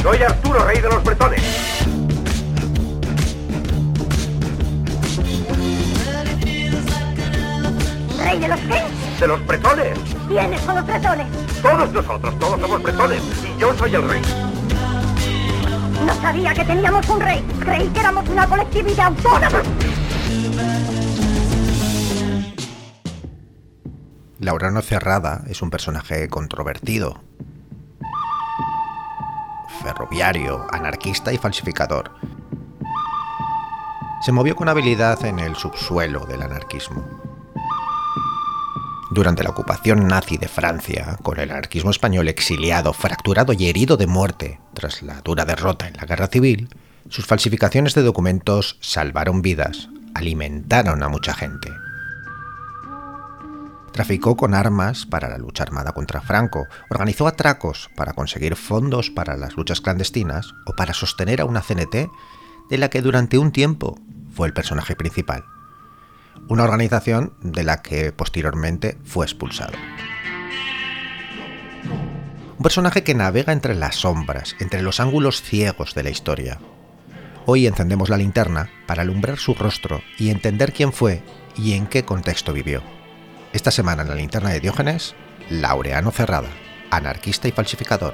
Soy Arturo, rey de los bretones. ¿Rey de los qué? ¿De los bretones? ¿Quiénes son los bretones? Todos nosotros, todos somos bretones. Y yo soy el rey. No sabía que teníamos un rey. Creí que éramos una colectividad autónoma. Laureano Cerrada es un personaje controvertido, ferroviario, anarquista y falsificador. Se movió con habilidad en el subsuelo del anarquismo. Durante la ocupación nazi de Francia, con el anarquismo español exiliado, fracturado y herido de muerte tras la dura derrota en la guerra civil, sus falsificaciones de documentos salvaron vidas, alimentaron a mucha gente. Traficó con armas para la lucha armada contra Franco, organizó atracos para conseguir fondos para las luchas clandestinas o para sostener a una CNT de la que durante un tiempo fue el personaje principal. Una organización de la que posteriormente fue expulsado. Un personaje que navega entre las sombras, entre los ángulos ciegos de la historia. Hoy encendemos la linterna para alumbrar su rostro y entender quién fue y en qué contexto vivió. Esta semana en la linterna de Diógenes, Laureano Cerrada, anarquista y falsificador.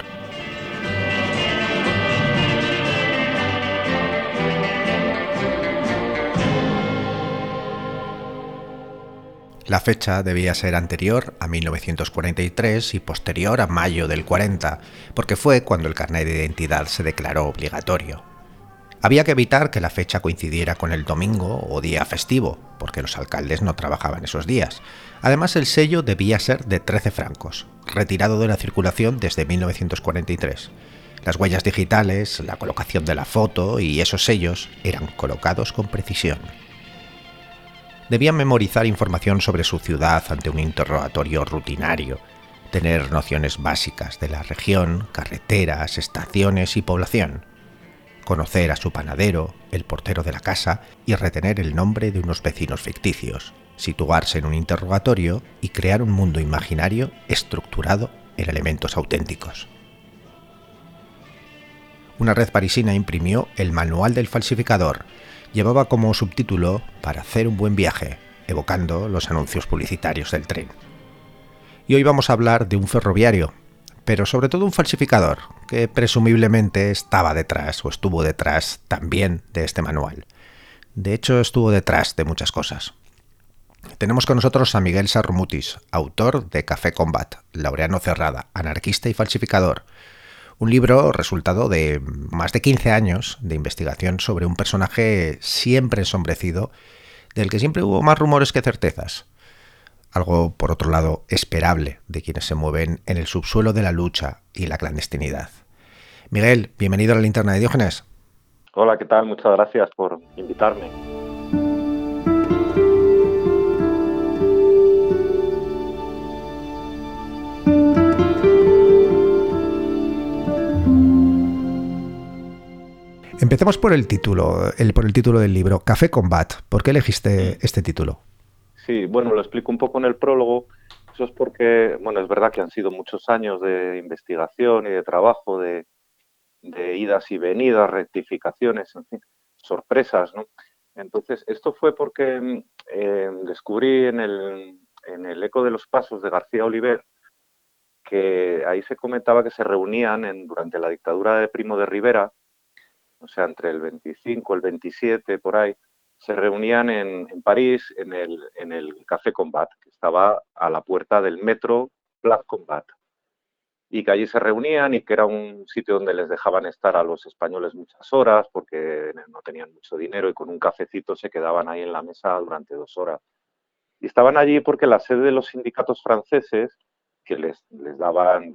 La fecha debía ser anterior a 1943 y posterior a mayo del 40, porque fue cuando el carnet de identidad se declaró obligatorio. Había que evitar que la fecha coincidiera con el domingo o día festivo, porque los alcaldes no trabajaban esos días. Además, el sello debía ser de 13 francos, retirado de la circulación desde 1943. Las huellas digitales, la colocación de la foto y esos sellos eran colocados con precisión. Debían memorizar información sobre su ciudad ante un interrogatorio rutinario, tener nociones básicas de la región, carreteras, estaciones y población, conocer a su panadero, el portero de la casa y retener el nombre de unos vecinos ficticios, situarse en un interrogatorio y crear un mundo imaginario estructurado en elementos auténticos. Una red parisina imprimió el Manual del Falsificador. Llevaba como subtítulo "Para hacer un buen viaje", evocando los anuncios publicitarios del tren. Y hoy vamos a hablar de un ferroviario, pero sobre todo un falsificador, que presumiblemente estaba detrás o estuvo detrás también de este manual. De hecho, estuvo detrás de muchas cosas. Tenemos con nosotros a Miguel Sarromutis, autor de Café Combat, Laureano Cerrada, anarquista y falsificador. Un libro resultado de más de 15 años de investigación sobre un personaje siempre ensombrecido, del que siempre hubo más rumores que certezas. Algo, por otro lado, esperable de quienes se mueven en el subsuelo de la lucha y la clandestinidad. Miguel, bienvenido a la linterna de Diógenes. Hola, ¿qué tal? Muchas gracias por invitarme. Empecemos por el título del libro, Café Combat. ¿Por qué elegiste este título? Sí, bueno, lo explico un poco en el prólogo. Eso es porque, bueno, es verdad que han sido muchos años de investigación y de trabajo, de idas y venidas, rectificaciones, en fin, sorpresas, ¿no? Entonces, esto fue porque descubrí en el Eco de los Pasos de García Oliver que ahí se comentaba que se reunían durante la dictadura de Primo de Rivera, o sea, entre el 25, el 27, por ahí, se reunían en París en el Café Combat, que estaba a la puerta del metro Place Combat. Y que allí se reunían y que era un sitio donde les dejaban estar a los españoles muchas horas porque no tenían mucho dinero y con un cafecito se quedaban ahí en la mesa durante 2 horas. Y estaban allí porque la sede de los sindicatos franceses, que les daban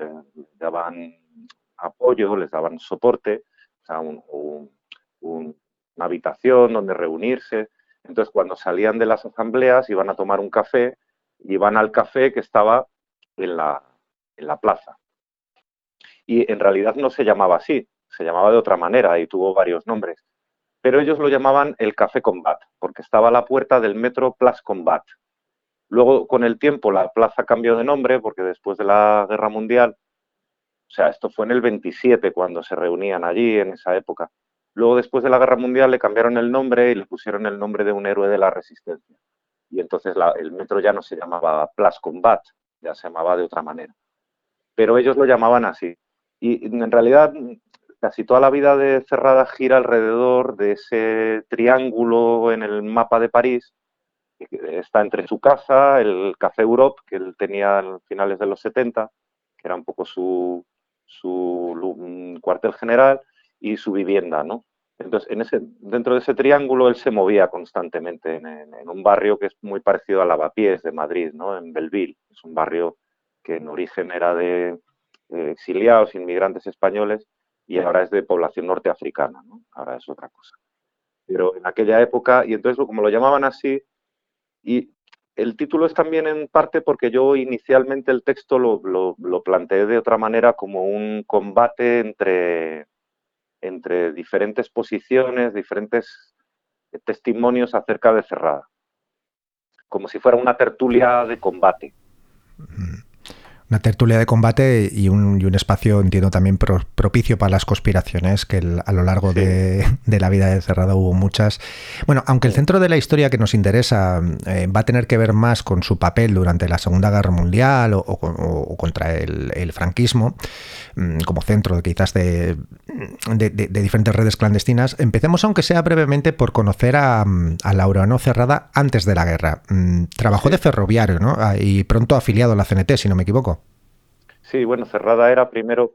apoyo, les daban soporte, o sea, una habitación donde reunirse. Entonces, cuando salían de las asambleas, iban a tomar un café y iban al café que estaba en la plaza. Y en realidad no se llamaba así, se llamaba de otra manera y tuvo varios nombres. Pero ellos lo llamaban el Café Combat, porque estaba a la puerta del metro Place Combat. Luego, con el tiempo, la plaza cambió de nombre, porque después de la Guerra Mundial O sea, esto fue en el 27 cuando se reunían allí, en esa época. Luego, después de la Guerra Mundial, le cambiaron el nombre y le pusieron el nombre de un héroe de la Resistencia. Y entonces el metro ya no se llamaba Place Combat, ya se llamaba de otra manera. Pero ellos lo llamaban así. Y en realidad casi toda la vida de Cerrada gira alrededor de ese triángulo en el mapa de París, que está entre su casa, el Café Europe, que él tenía a finales de los 70, que era un poco su cuartel general, y su vivienda, ¿no? Entonces, dentro de ese triángulo él se movía constantemente en un barrio que es muy parecido a Lavapiés de Madrid, ¿no? En Belleville. Es un barrio que en origen era de exiliados, inmigrantes españoles, y ahora es de población norteafricana, ¿no? Ahora es otra cosa. Pero en aquella época, y entonces como lo llamaban así, y el título es también en parte porque yo inicialmente el texto lo planteé de otra manera como un combate entre diferentes posiciones, diferentes testimonios acerca de Cerrada, como si fuera una tertulia de combate. Una tertulia de combate y un espacio, entiendo, también propicio para las conspiraciones, que a lo largo Sí. de la vida de Cerrada hubo muchas. Bueno, aunque el centro de la historia que nos interesa va a tener que ver más con su papel durante la Segunda Guerra Mundial o contra el franquismo, como centro quizás de diferentes redes clandestinas, empecemos, aunque sea brevemente, por conocer a Laureano Cerrada antes de la guerra. Trabajó de ferroviario, ¿no? Y pronto afiliado a la CNT, si no me equivoco. Sí, bueno, Cerrada era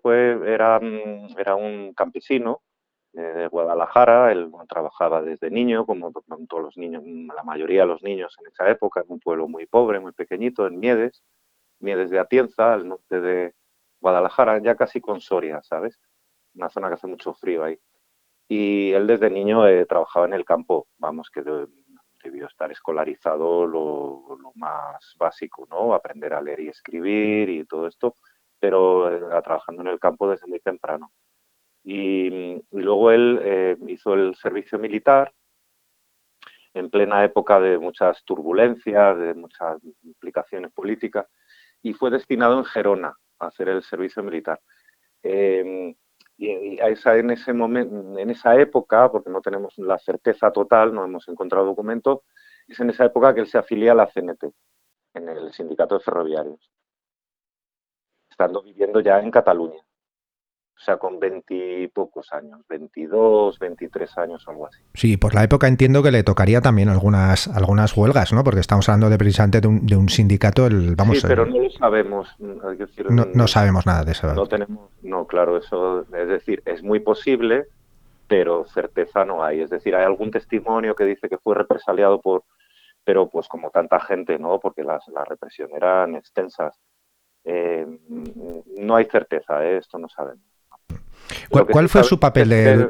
un campesino de Guadalajara. Él trabajaba desde niño, como todos los niños, la mayoría de los niños en esa época, en un pueblo muy pobre, muy pequeñito, en Miedes de Atienza, al norte de Guadalajara, ya casi con Soria, ¿sabes? Una zona que hace mucho frío ahí. Y él desde niño trabajaba en el campo, vamos, que debió estar escolarizado lo más básico, ¿no? Aprender a leer y escribir y todo esto, pero trabajando en el campo desde muy temprano. Y luego él hizo el servicio militar en plena época de muchas turbulencias, de muchas implicaciones políticas, y fue destinado en Gerona a hacer el servicio militar. Y en esa época, porque no tenemos la certeza total, no hemos encontrado documentos, es en esa época que él se afilia a la CNT, en el Sindicato de Ferroviarios, estando viviendo ya en Cataluña. O sea, con 20 y pocos años, 22, 23 años o algo así. Sí, por la época entiendo que le tocaría también algunas huelgas, ¿no? Porque estamos hablando precisamente de un sindicato, sí, pero no lo sabemos. Es decir, no sabemos nada de eso. No tenemos, no, claro, eso, es decir, es muy posible, pero certeza no hay. Es decir, hay algún testimonio que dice que fue represaliado pero pues como tanta gente, ¿no? Porque la represión eran extensas. No hay certeza, esto no sabemos. ¿Cuál fue su papel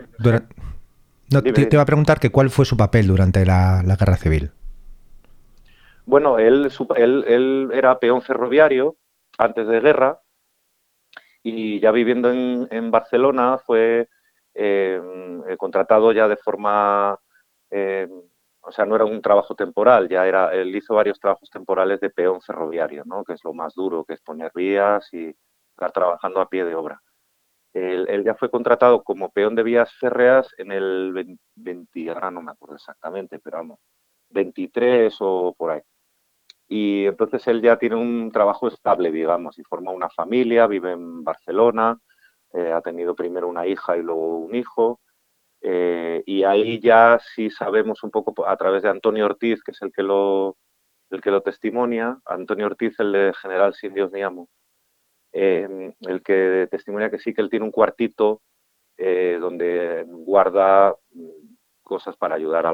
te iba a preguntar que cuál fue su papel durante la Guerra Civil. Bueno, él era peón ferroviario antes de guerra y ya viviendo en Barcelona fue contratado ya de forma, o sea, no era un trabajo temporal, él hizo varios trabajos temporales de peón ferroviario, ¿no? Que es lo más duro, que es poner vías y estar trabajando a pie de obra. Él ya fue contratado como peón de vías férreas en el 20, ahora no me acuerdo exactamente, pero vamos, 23 o por ahí. Y entonces él ya tiene un trabajo estable, digamos, y forma una familia, vive en Barcelona, ha tenido primero una hija y luego un hijo, y ahí ya sí sabemos un poco a través de Antonio Ortiz, que es el que lo testimonia, Antonio Ortiz, el de General Sin Dios ni Amo, el que testimonia que sí, que él tiene un cuartito donde guarda cosas para ayudar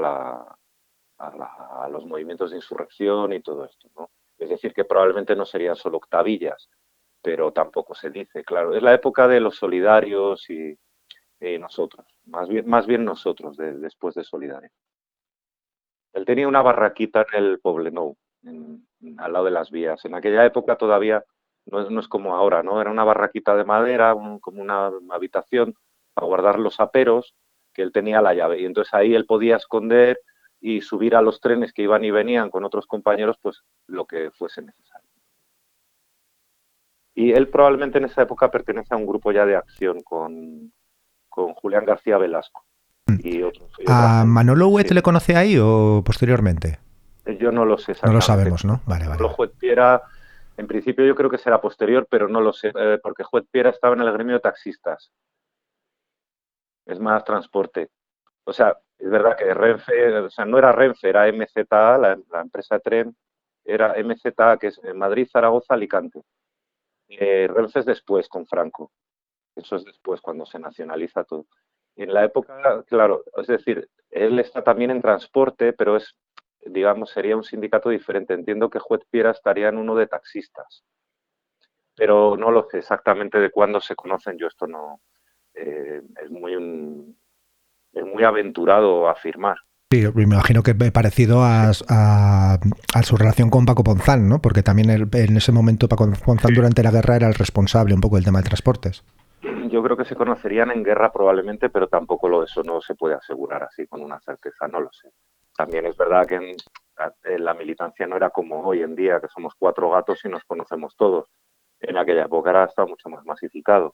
a los movimientos de insurrección y todo esto, ¿no? Es decir, que probablemente no serían solo octavillas, pero tampoco se dice, claro. Es la época de los solidarios y nosotros, más bien nosotros, después de Solidarios. Él tenía una barraquita en el Poblenou, al lado de las vías. En aquella época todavía no es como ahora, ¿no? Era una barraquita de madera, como una habitación para guardar los aperos, que él tenía la llave. Y entonces ahí él podía esconder y subir a los trenes que iban y venían con otros compañeros, pues lo que fuese necesario. Y él probablemente en esa época pertenece a un grupo ya de acción con Julián García Velasco y otros. Y ¿A Manolo Huet sí. le conoce ahí o posteriormente? Yo no lo sé No lo exactamente. sabemos, ¿no? Vale. Manolo Huet Piera, en principio yo creo que será posterior, pero no lo sé, porque Huet Piera estaba en el gremio de taxistas. Es más transporte. O sea, es verdad que Renfe, o sea, no era Renfe, era MZA, la empresa de tren, era MZA, que es Madrid, Zaragoza, Alicante. Renfe es después, con Franco. Eso es después, cuando se nacionaliza todo. Y en la época, claro, es decir, él está también en transporte, pero es, digamos, sería un sindicato diferente. Entiendo que Juez Piera estaría en uno de taxistas, pero no lo sé exactamente de cuándo se conocen. Yo esto no, es muy aventurado afirmar. Sí, me imagino que es parecido a su relación con Paco Ponzán, ¿no? Porque también en ese momento Paco Ponzán durante la guerra era el responsable un poco del tema de transportes. Yo creo que se conocerían en guerra probablemente, pero tampoco eso no se puede asegurar así con una certeza, no lo sé. También es verdad que en la militancia no era como hoy en día, que somos 4 gatos y nos conocemos todos. En aquella época era hasta mucho más masificado.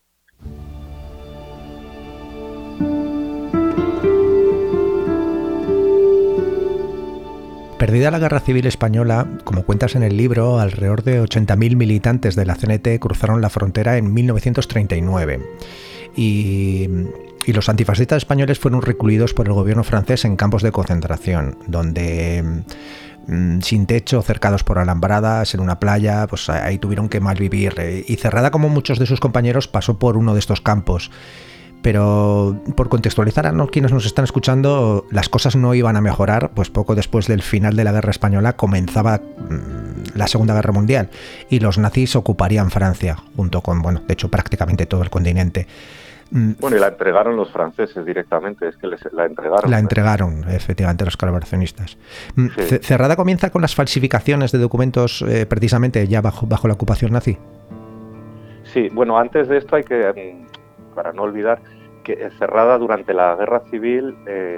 Perdida la Guerra Civil Española, como cuentas en el libro, alrededor de 80.000 militantes de la CNT cruzaron la frontera en 1939 y los antifascistas españoles fueron recluidos por el gobierno francés en campos de concentración, donde sin techo, cercados por alambradas, en una playa, pues ahí tuvieron que malvivir. Y Cerrada, como muchos de sus compañeros, pasó por uno de estos campos. Pero por contextualizar a quienes nos están escuchando, las cosas no iban a mejorar, pues poco después del final de la Guerra Española comenzaba la Segunda Guerra Mundial y los nazis ocuparían Francia, junto con, bueno, de hecho prácticamente todo el continente. Bueno, y la entregaron los franceses directamente, es que la entregaron. La entregaron, efectivamente, los colaboracionistas. Sí. Cerrada comienza con las falsificaciones de documentos precisamente ya bajo la ocupación nazi. Sí, bueno, antes de esto hay que, para no olvidar, que Cerrada durante la Guerra Civil,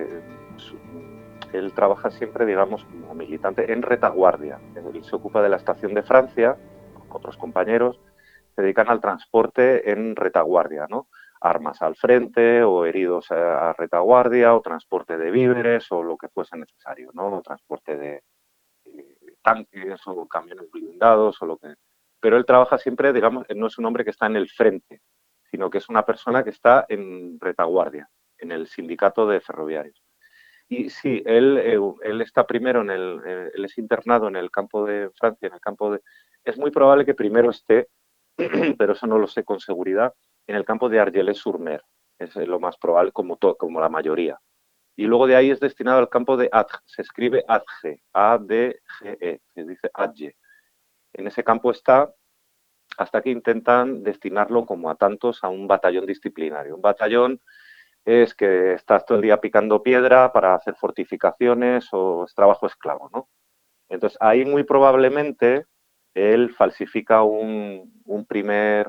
él trabaja siempre, digamos, como militante en retaguardia. Él se ocupa de la estación de Francia, con otros compañeros, se dedican al transporte en retaguardia, ¿no? Armas al frente o heridos a retaguardia o transporte de víveres o lo que fuese necesario, ¿no? O transporte de tanques o camiones blindados o lo que... Pero él trabaja siempre, digamos, no es un hombre que está en el frente, sino que es una persona que está en retaguardia, en el sindicato de ferroviarios. Y sí, él está primero él es internado en el campo de Francia, en el campo de... Es muy probable que primero esté, pero eso no lo sé con seguridad, en el campo de Argelès-sur-Mer. Es lo más probable, como la mayoría. Y luego de ahí es destinado al campo de Adge. Se escribe Adge, A-D-G-E, se dice Adge. En ese campo está hasta que intentan destinarlo, como a tantos, a un batallón disciplinario. Un batallón es que estás todo el día picando piedra para hacer fortificaciones o es trabajo esclavo, ¿no? Entonces, ahí muy probablemente él falsifica un primer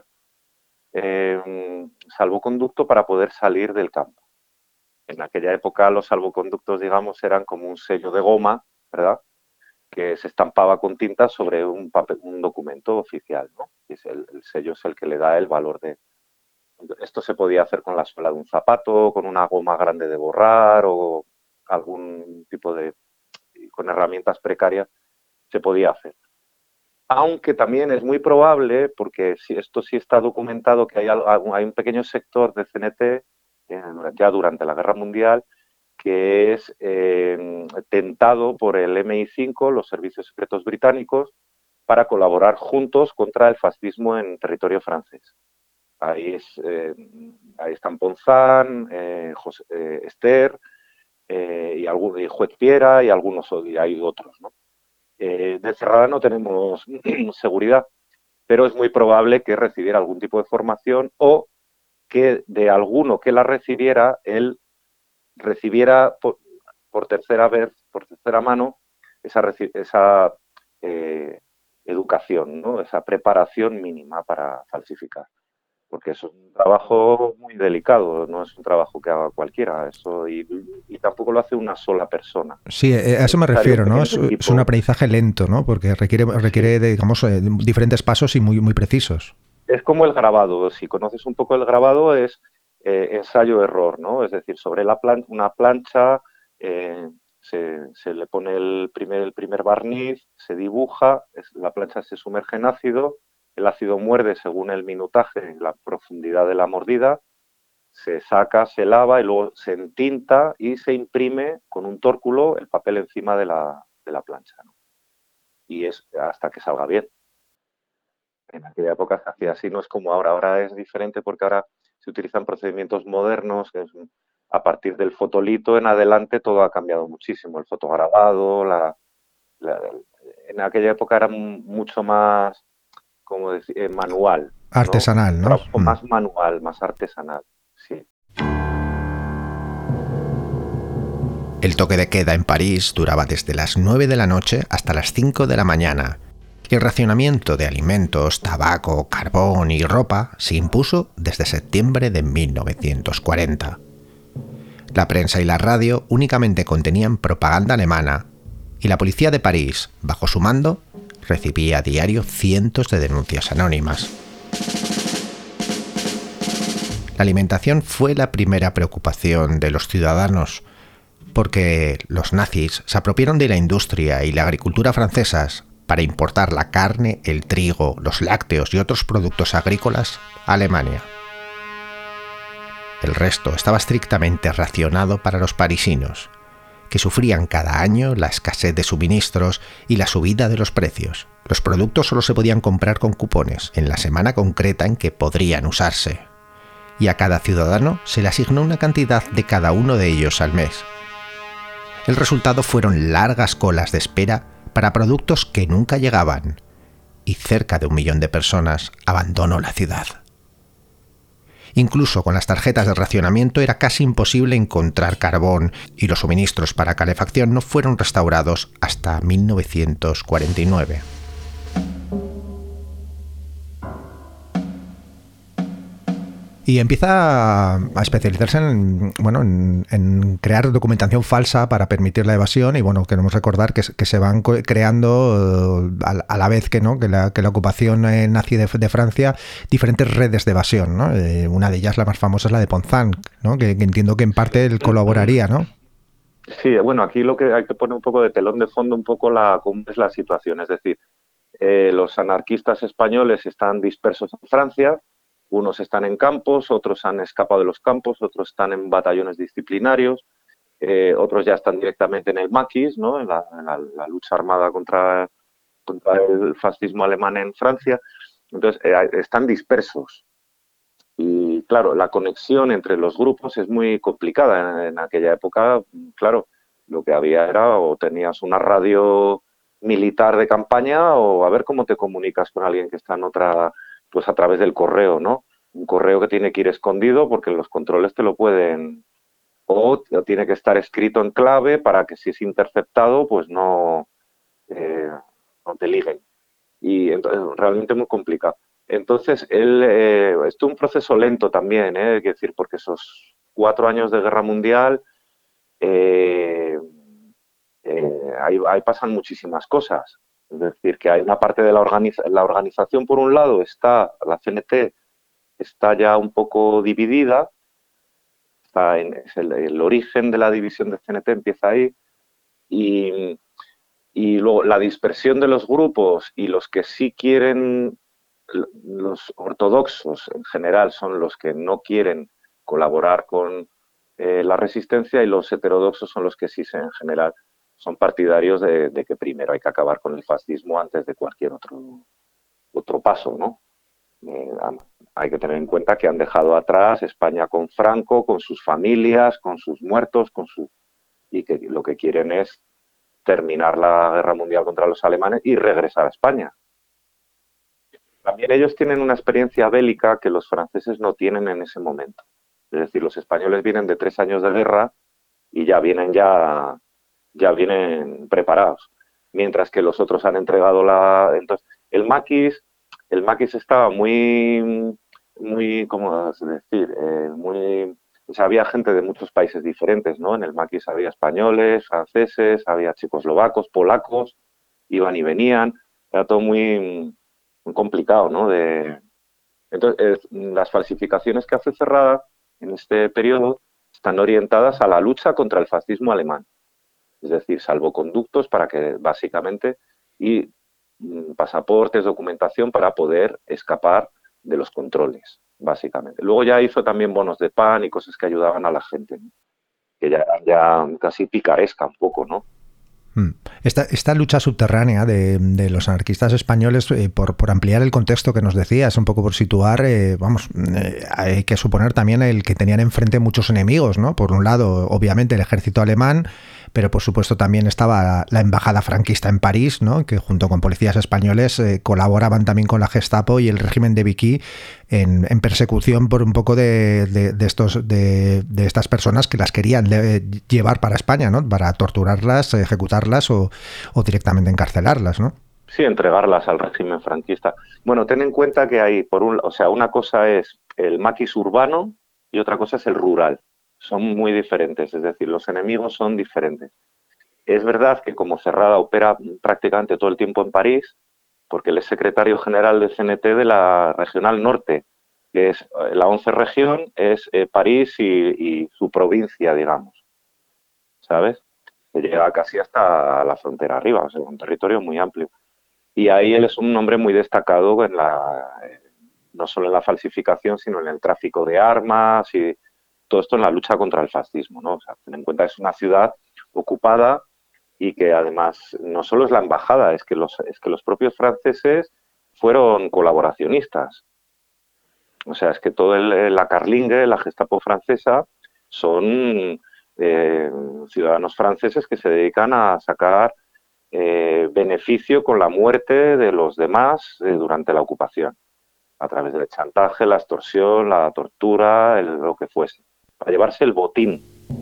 salvoconducto para poder salir del campo. En aquella época los salvoconductos, digamos, eran como un sello de goma, ¿verdad?, que se estampaba con tinta sobre un documento oficial, ¿no? Y el sello es el que le da el valor de... Esto se podía hacer con la suela de un zapato, con una goma grande de borrar o algún tipo de... con herramientas precarias se podía hacer. Aunque también es muy probable, porque esto sí está documentado, que hay un pequeño sector de CNT, ya durante la Guerra Mundial, que es tentado por el MI5, los servicios secretos británicos, para colaborar juntos contra el fascismo en territorio francés. Ahí están Ponzán, Esther, y Juez Piera y hay otros, ¿no? De Cerrada no tenemos seguridad, pero es muy probable que recibiera algún tipo de formación o que de alguno que la recibiera, él recibiera por tercera mano esa educación, ¿no? Esa preparación mínima para falsificar. Porque es un trabajo muy delicado, no es un trabajo que haga cualquiera, eso y tampoco lo hace una sola persona. Sí, a eso me refiero, ¿no? Es un aprendizaje lento, ¿no? Porque requiere sí, digamos, diferentes pasos y muy, muy precisos. es como el grabado. Si conoces un poco el grabado, es ensayo-error, ¿no? Es decir, sobre una plancha se le pone el primer barniz, se dibuja, la plancha se sumerge en ácido, el ácido muerde según el minutaje, la profundidad de la mordida, se saca, se lava y luego se entinta y se imprime con un tórculo el papel encima de la plancha, ¿no? Y es hasta que salga bien. En aquella época se hacía así, no es como ahora. Ahora es diferente porque ahora se utilizan procedimientos modernos, que es, a partir del fotolito en adelante todo ha cambiado muchísimo. El fotograbado, la, en aquella época era mucho más, como decir, manual, ¿no? Artesanal, Un ¿no? trabajo más manual, más artesanal, sí. El toque de queda en París duraba desde las 9 de la noche hasta las 5 de la mañana. Y el racionamiento de alimentos, tabaco, carbón y ropa se impuso desde septiembre de 1940. La prensa y la radio únicamente contenían propaganda alemana y la policía de París, bajo su mando, recibía a diario cientos de denuncias anónimas. La alimentación fue la primera preocupación de los ciudadanos, porque los nazis se apropiaron de la industria y la agricultura francesas para importar la carne, el trigo, los lácteos y otros productos agrícolas a Alemania. El resto estaba estrictamente racionado para los parisinos, que sufrían cada año la escasez de suministros y la subida de los precios. Los productos solo se podían comprar con cupones en la semana concreta en que podrían usarse, y a cada ciudadano se le asignó una cantidad de cada uno de ellos al mes. El resultado fueron largas colas de espera para productos que nunca llegaban, y cerca de 1 millón de personas abandonó la ciudad. Incluso con las tarjetas de racionamiento era casi imposible encontrar carbón y los suministros para calefacción no fueron restaurados hasta 1949. Y empieza a especializarse en crear documentación falsa para permitir la evasión. Y bueno, queremos recordar que se van creando a la vez que la ocupación nazi de Francia, diferentes redes de evasión, ¿no? Una de ellas, la más famosa, es la de Ponzán, ¿no? Que entiendo que en parte él colaboraría, ¿no? Sí, bueno, aquí lo que hay que poner un poco de telón de fondo, un poco cómo es la situación. Es decir, los anarquistas españoles están dispersos en Francia. Unos están en campos, otros han escapado de los campos, otros están en batallones disciplinarios, otros ya están directamente en el maquis, ¿no? En la lucha armada contra el fascismo alemán en Francia. Entonces, están dispersos. Y claro, la conexión entre los grupos es muy complicada. En aquella época, claro, lo que había era o tenías una radio militar de campaña o a ver cómo te comunicas con alguien que está en otra, pues a través del correo, ¿no? Un correo que tiene que ir escondido porque los controles te lo pueden, o tiene que estar escrito en clave para que si es interceptado, pues no te liguen. Y entonces, realmente muy complicado. Entonces, esto es un proceso lento también, hay que decir, porque esos 4 años de guerra mundial, ahí pasan muchísimas cosas. Es decir, que hay una parte de la organización, por un lado, la CNT está ya un poco dividida, es el origen de la división de CNT empieza ahí, y luego la dispersión de los grupos y los que sí quieren, los ortodoxos en general son los que no quieren colaborar con la resistencia, y los heterodoxos son los que sí en general son partidarios de que primero hay que acabar con el fascismo antes de cualquier otro paso, ¿no? Hay que tener en cuenta que han dejado atrás España con Franco, con sus familias, con sus muertos, y que lo que quieren es terminar la guerra mundial contra los alemanes y regresar a España. También ellos tienen una experiencia bélica que los franceses no tienen en ese momento. Es decir, los españoles vienen de 3 años de guerra y ya vienen preparados, mientras que los otros han entregado entonces el maquis estaba muy, ¿cómo decir? O sea, había gente de muchos países diferentes, ¿no? En el maquis había españoles, franceses, había checoslovacos, polacos, iban y venían, era todo muy complicado, ¿no? Entonces, las falsificaciones que hace Cerrada en este periodo están orientadas a la lucha contra el fascismo alemán. Es decir, salvoconductos para que básicamente y pasaportes, documentación para poder escapar de los controles, básicamente. Luego ya hizo también bonos de pan y cosas que ayudaban a la gente, ¿no? Que ya casi picaresca un poco, ¿no? Esta lucha subterránea de los anarquistas españoles, por ampliar el contexto que nos decías, un poco por situar, hay que suponer también el que tenían enfrente muchos enemigos, ¿no? Por un lado, obviamente, el ejército alemán, pero por supuesto también estaba la embajada franquista en París, ¿no? Que junto con policías españoles colaboraban también con la Gestapo y el régimen de Vichy en persecución por un poco de estas personas que las querían llevar para España, ¿no? Para torturarlas, ejecutarlas o directamente encarcelarlas, ¿no? Sí, entregarlas al régimen franquista. Bueno, ten en cuenta que hay, una cosa es el maquis urbano y otra cosa es el rural. Son muy diferentes, es decir, los enemigos son diferentes. Es verdad que como Cerrada opera prácticamente todo el tiempo en París, porque él es secretario general del CNT de la Regional Norte, que es la 11 región, es París y su provincia, digamos, ¿sabes? Que llega casi hasta la frontera arriba, o sea, un territorio muy amplio. Y ahí él es un hombre muy destacado no solo en la falsificación, sino en el tráfico de armas y todo esto en la lucha contra el fascismo, ¿no? O sea, ten en cuenta que es una ciudad ocupada y que además no solo es la embajada, es que los propios franceses fueron colaboracionistas. O sea, es que todo la Carlingue, la Gestapo francesa, son ciudadanos franceses que se dedican a sacar beneficio con la muerte de los demás durante la ocupación, a través del chantaje, la extorsión, la tortura, lo que fuese, para llevarse el botín.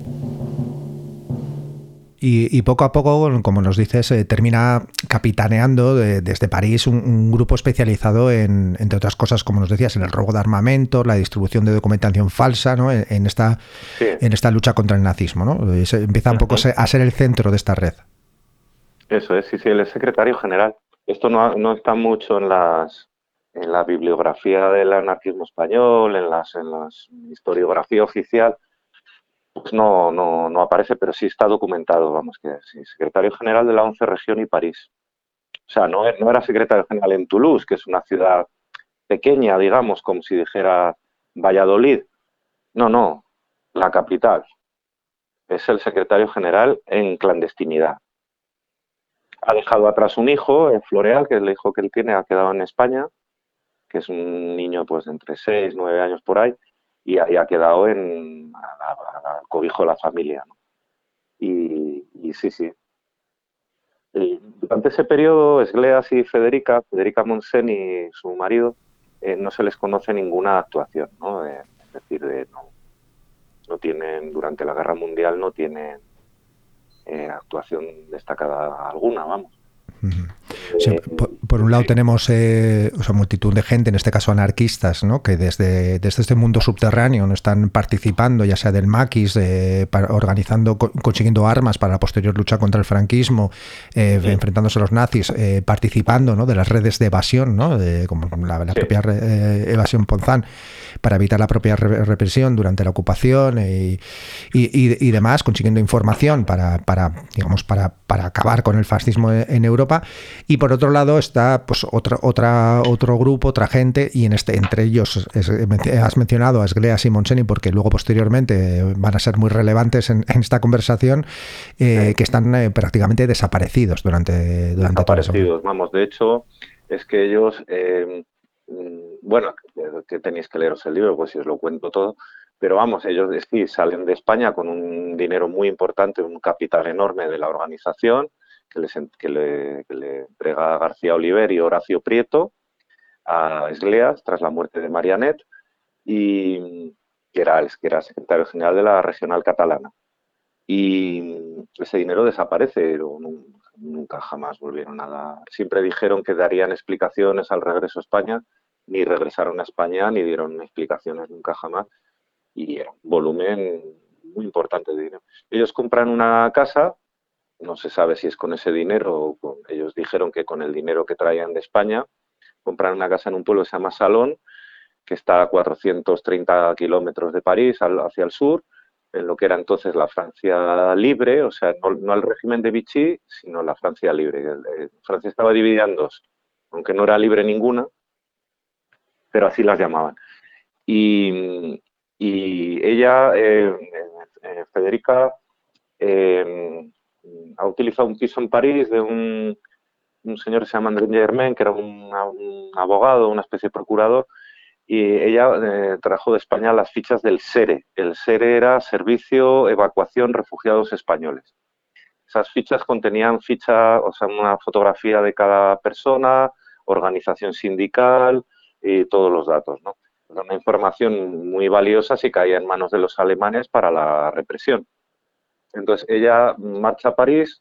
Y poco a poco, como nos dices, termina capitaneando desde París un grupo especializado entre otras cosas, como nos decías, en el robo de armamento, la distribución de documentación falsa, ¿no? en esta lucha contra el nazismo, ¿no? Empieza un poco a ser el centro de esta red. Eso es, sí, él es secretario general. Esto no está mucho en la bibliografía del anarquismo español, en la historiografía oficial, pues no aparece, pero sí está documentado, vamos, que sí, secretario general de la 11 región y París. O sea, no era secretario general en Toulouse, que es una ciudad pequeña, digamos, como si dijera Valladolid. No, la capital. Es el secretario general en clandestinidad. Ha dejado atrás un hijo, Floreal, que es el hijo que él tiene, ha quedado en España, que es un niño pues entre 6 y 9 años por ahí, y ahí ha quedado al cobijo de la familia, ¿no? Y sí. Durante ese periodo, Esgleas y Federica Montseny y su marido, no se les conoce ninguna actuación, ¿no? Es decir, no tienen, durante la Guerra Mundial no tienen actuación destacada alguna, vamos. Sí, por un lado tenemos multitud de gente, en este caso anarquistas, ¿no? Que desde este mundo subterráneo no están participando, ya sea del maquis, organizando, consiguiendo armas para la posterior lucha contra el franquismo, enfrentándose a los nazis, participando, ¿no? De las redes de evasión, ¿no? Como la propia evasión Ponzán, para evitar la propia represión durante la ocupación y demás, consiguiendo información para acabar con el fascismo en Europa. Y por otro lado está pues otro grupo, otra gente, y entre ellos has mencionado a Esgleas y Montseny porque luego posteriormente van a ser muy relevantes en esta conversación, que están prácticamente desaparecidos durante todo eso. Vamos, de hecho es que ellos que tenéis que leeros el libro, pues si os lo cuento todo, pero vamos, ellos sí salen de España con un dinero muy importante, un capital enorme de la organización que le entrega García Oliver y Horacio Prieto a Esgleas tras la muerte de Marianet, y que era secretario general de la regional catalana. Y ese dinero desaparece, nunca jamás volvieron a dar. Siempre dijeron que darían explicaciones al regreso a España, ni regresaron a España ni dieron explicaciones nunca jamás, y era un volumen muy importante de dinero. Ellos compran una casa, no se sabe si es con ese dinero o ellos dijeron que con el dinero que traían de España, compran una casa en un pueblo que se llama Salón, que está a 430 kilómetros de París, hacia el sur, en lo que era entonces la Francia libre, o sea, no el régimen de Vichy, sino la Francia libre. Francia estaba dividida en dos, aunque no era libre ninguna, pero así las llamaban. Y ella, Federica, ha utilizado un piso en París de un señor que se llama André Germain, que era un abogado, una especie de procurador, y ella trajo de España las fichas del SERE. El SERE era Servicio Evacuación Refugiados Españoles. Esas fichas contenían una fotografía de cada persona, organización sindical y todos los datos, ¿no? Era una información muy valiosa si caía en manos de los alemanes para la represión. Entonces ella marcha a París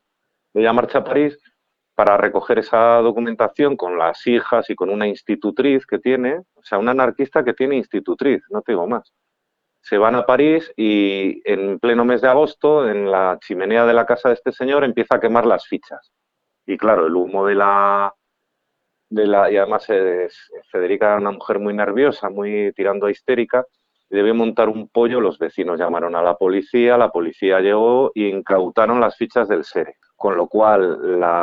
para recoger esa documentación con las hijas y con una institutriz que tiene, o sea, una anarquista que tiene institutriz, no te digo más. Se van a París y en pleno mes de agosto, en la chimenea de la casa de este señor, empieza a quemar las fichas. Y claro, el humo y además Federica era una mujer muy nerviosa, muy tirando a histérica, y debió montar un pollo. Los vecinos llamaron a la policía llegó y incautaron las fichas del SERE. Con lo cual,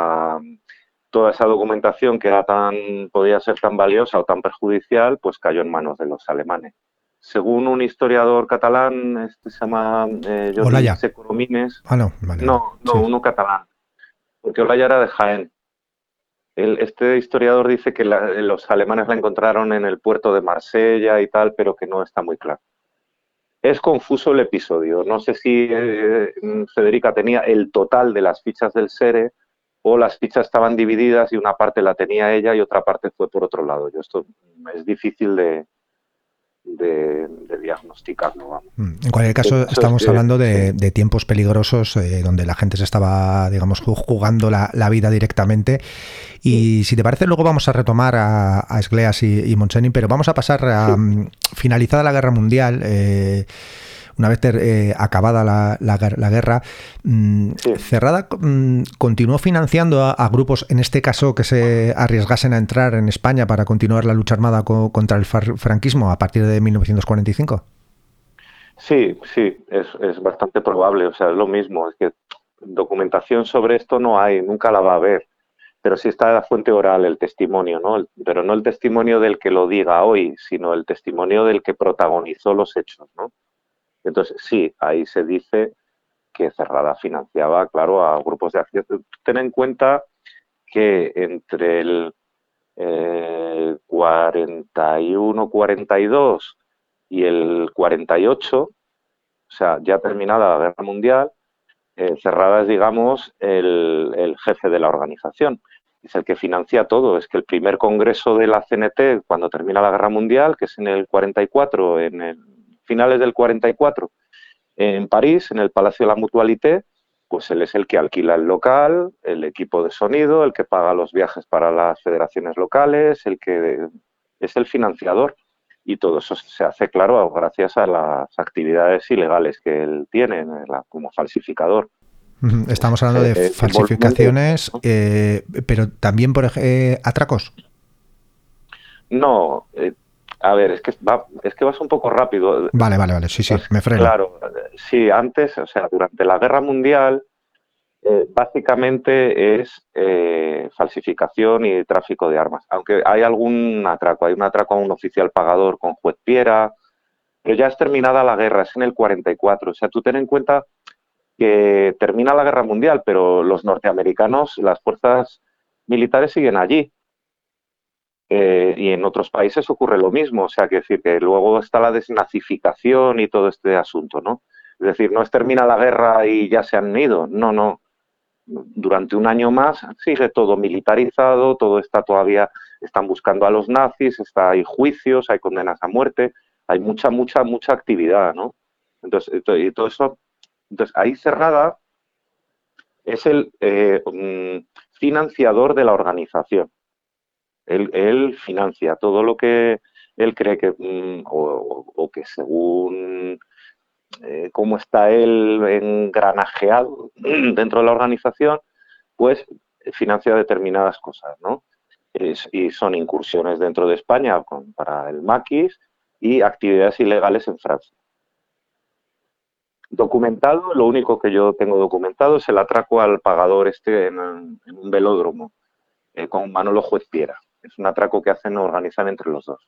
toda esa documentación que podía ser tan valiosa o tan perjudicial, pues cayó en manos de los alemanes. Según un historiador catalán, se llama Olaya. Coromines. No, vale. No, sí. Uno catalán, porque Olaya era de Jaén. Este historiador dice que los alemanes la encontraron en el puerto de Marsella y tal, pero que no está muy claro. Es confuso el episodio. No sé si Federica tenía el total de las fichas del SERE o las fichas estaban divididas y una parte la tenía ella y otra parte fue por otro lado. Esto es difícil de diagnosticarlo. Vamos. En cualquier caso, estamos hablando de tiempos peligrosos donde la gente se estaba, digamos, jugando la vida directamente. Y si te parece, luego vamos a retomar a Esgléas y Montseny, pero vamos a pasar a finalizada la Guerra Mundial. Una vez acabada la guerra, Cerrada continuó financiando a grupos, en este caso, que se arriesgasen a entrar en España para continuar la lucha armada contra el franquismo a partir de 1945. Sí, es bastante probable. O sea, es lo mismo. Es que documentación sobre esto no hay, nunca la va a haber. Pero sí está la fuente oral, el testimonio, ¿no? Pero no el testimonio del que lo diga hoy, sino el testimonio del que protagonizó los hechos, ¿no? Entonces, sí, ahí se dice que Cerrada financiaba, claro, a grupos de acción. Ten en cuenta que entre el 41-42 y el 48, o sea, ya terminada la Guerra Mundial, Cerrada es, digamos, el jefe de la organización. Es el que financia todo. Es que el primer congreso de la CNT, cuando termina la Guerra Mundial, que es en el 44, finales del 44, en París, en el Palacio de la Mutualité, pues él es el que alquila el local, el equipo de sonido, el que paga los viajes para las federaciones locales, el que es el financiador. Y todo eso se hace, claro, gracias a las actividades ilegales que él tiene como falsificador. Estamos hablando de falsificaciones, pero también por atracos. No, a ver, es que vas un poco rápido. Vale, sí, me freno. Claro, sí, antes, o sea, durante la Guerra Mundial, básicamente es falsificación y tráfico de armas. Aunque hay algún atraco, hay un atraco a un oficial pagador con juez Piera, pero ya es terminada la guerra, es en el 44. O sea, tú ten en cuenta que termina la Guerra Mundial, pero los norteamericanos, las fuerzas militares siguen allí. Y en otros países ocurre lo mismo. O sea, que decir que luego está la desnazificación y todo este asunto, ¿no? Es decir, no es termina la guerra y ya se han ido. No. Durante un año más sigue todo militarizado, todo está todavía, están buscando a los nazis, hay juicios, hay condenas a muerte, hay mucha actividad, ¿no? Entonces, y todo eso. Entonces, ahí Cerrada es el financiador de la organización. Él financia todo lo que él cree que, o que según cómo está él engranajeado dentro de la organización, pues financia determinadas cosas, ¿no? Y son incursiones dentro de España para el maquis, y actividades ilegales en Francia. Documentado, lo único que yo tengo documentado es el atraco al pagador en un velódromo con Manolo Juez Piera. Es un atraco que organizan entre los dos.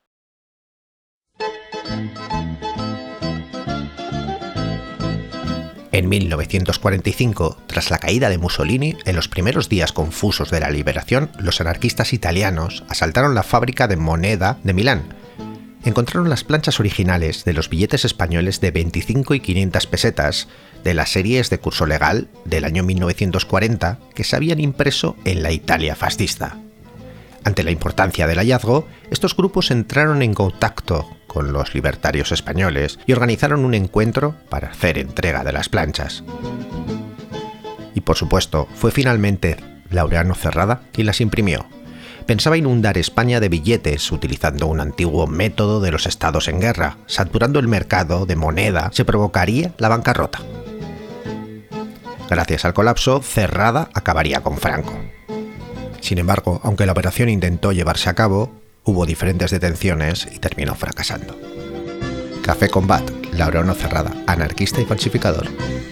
En 1945, tras la caída de Mussolini, en los primeros días confusos de la liberación, los anarquistas italianos asaltaron la fábrica de moneda de Milán. Encontraron las planchas originales de los billetes españoles de 25 y 500 pesetas de las series de curso legal del año 1940 que se habían impreso en la Italia fascista. Ante la importancia del hallazgo, estos grupos entraron en contacto con los libertarios españoles y organizaron un encuentro para hacer entrega de las planchas. Y por supuesto, fue finalmente Laureano Cerrada quien las imprimió. Pensaba inundar España de billetes utilizando un antiguo método de los estados en guerra. Saturando el mercado de moneda se provocaría la bancarrota. Gracias al colapso, Cerrada acabaría con Franco. Sin embargo, aunque la operación intentó llevarse a cabo, hubo diferentes detenciones y terminó fracasando. Café Combat, Laureano Cerrada, anarquista y falsificador.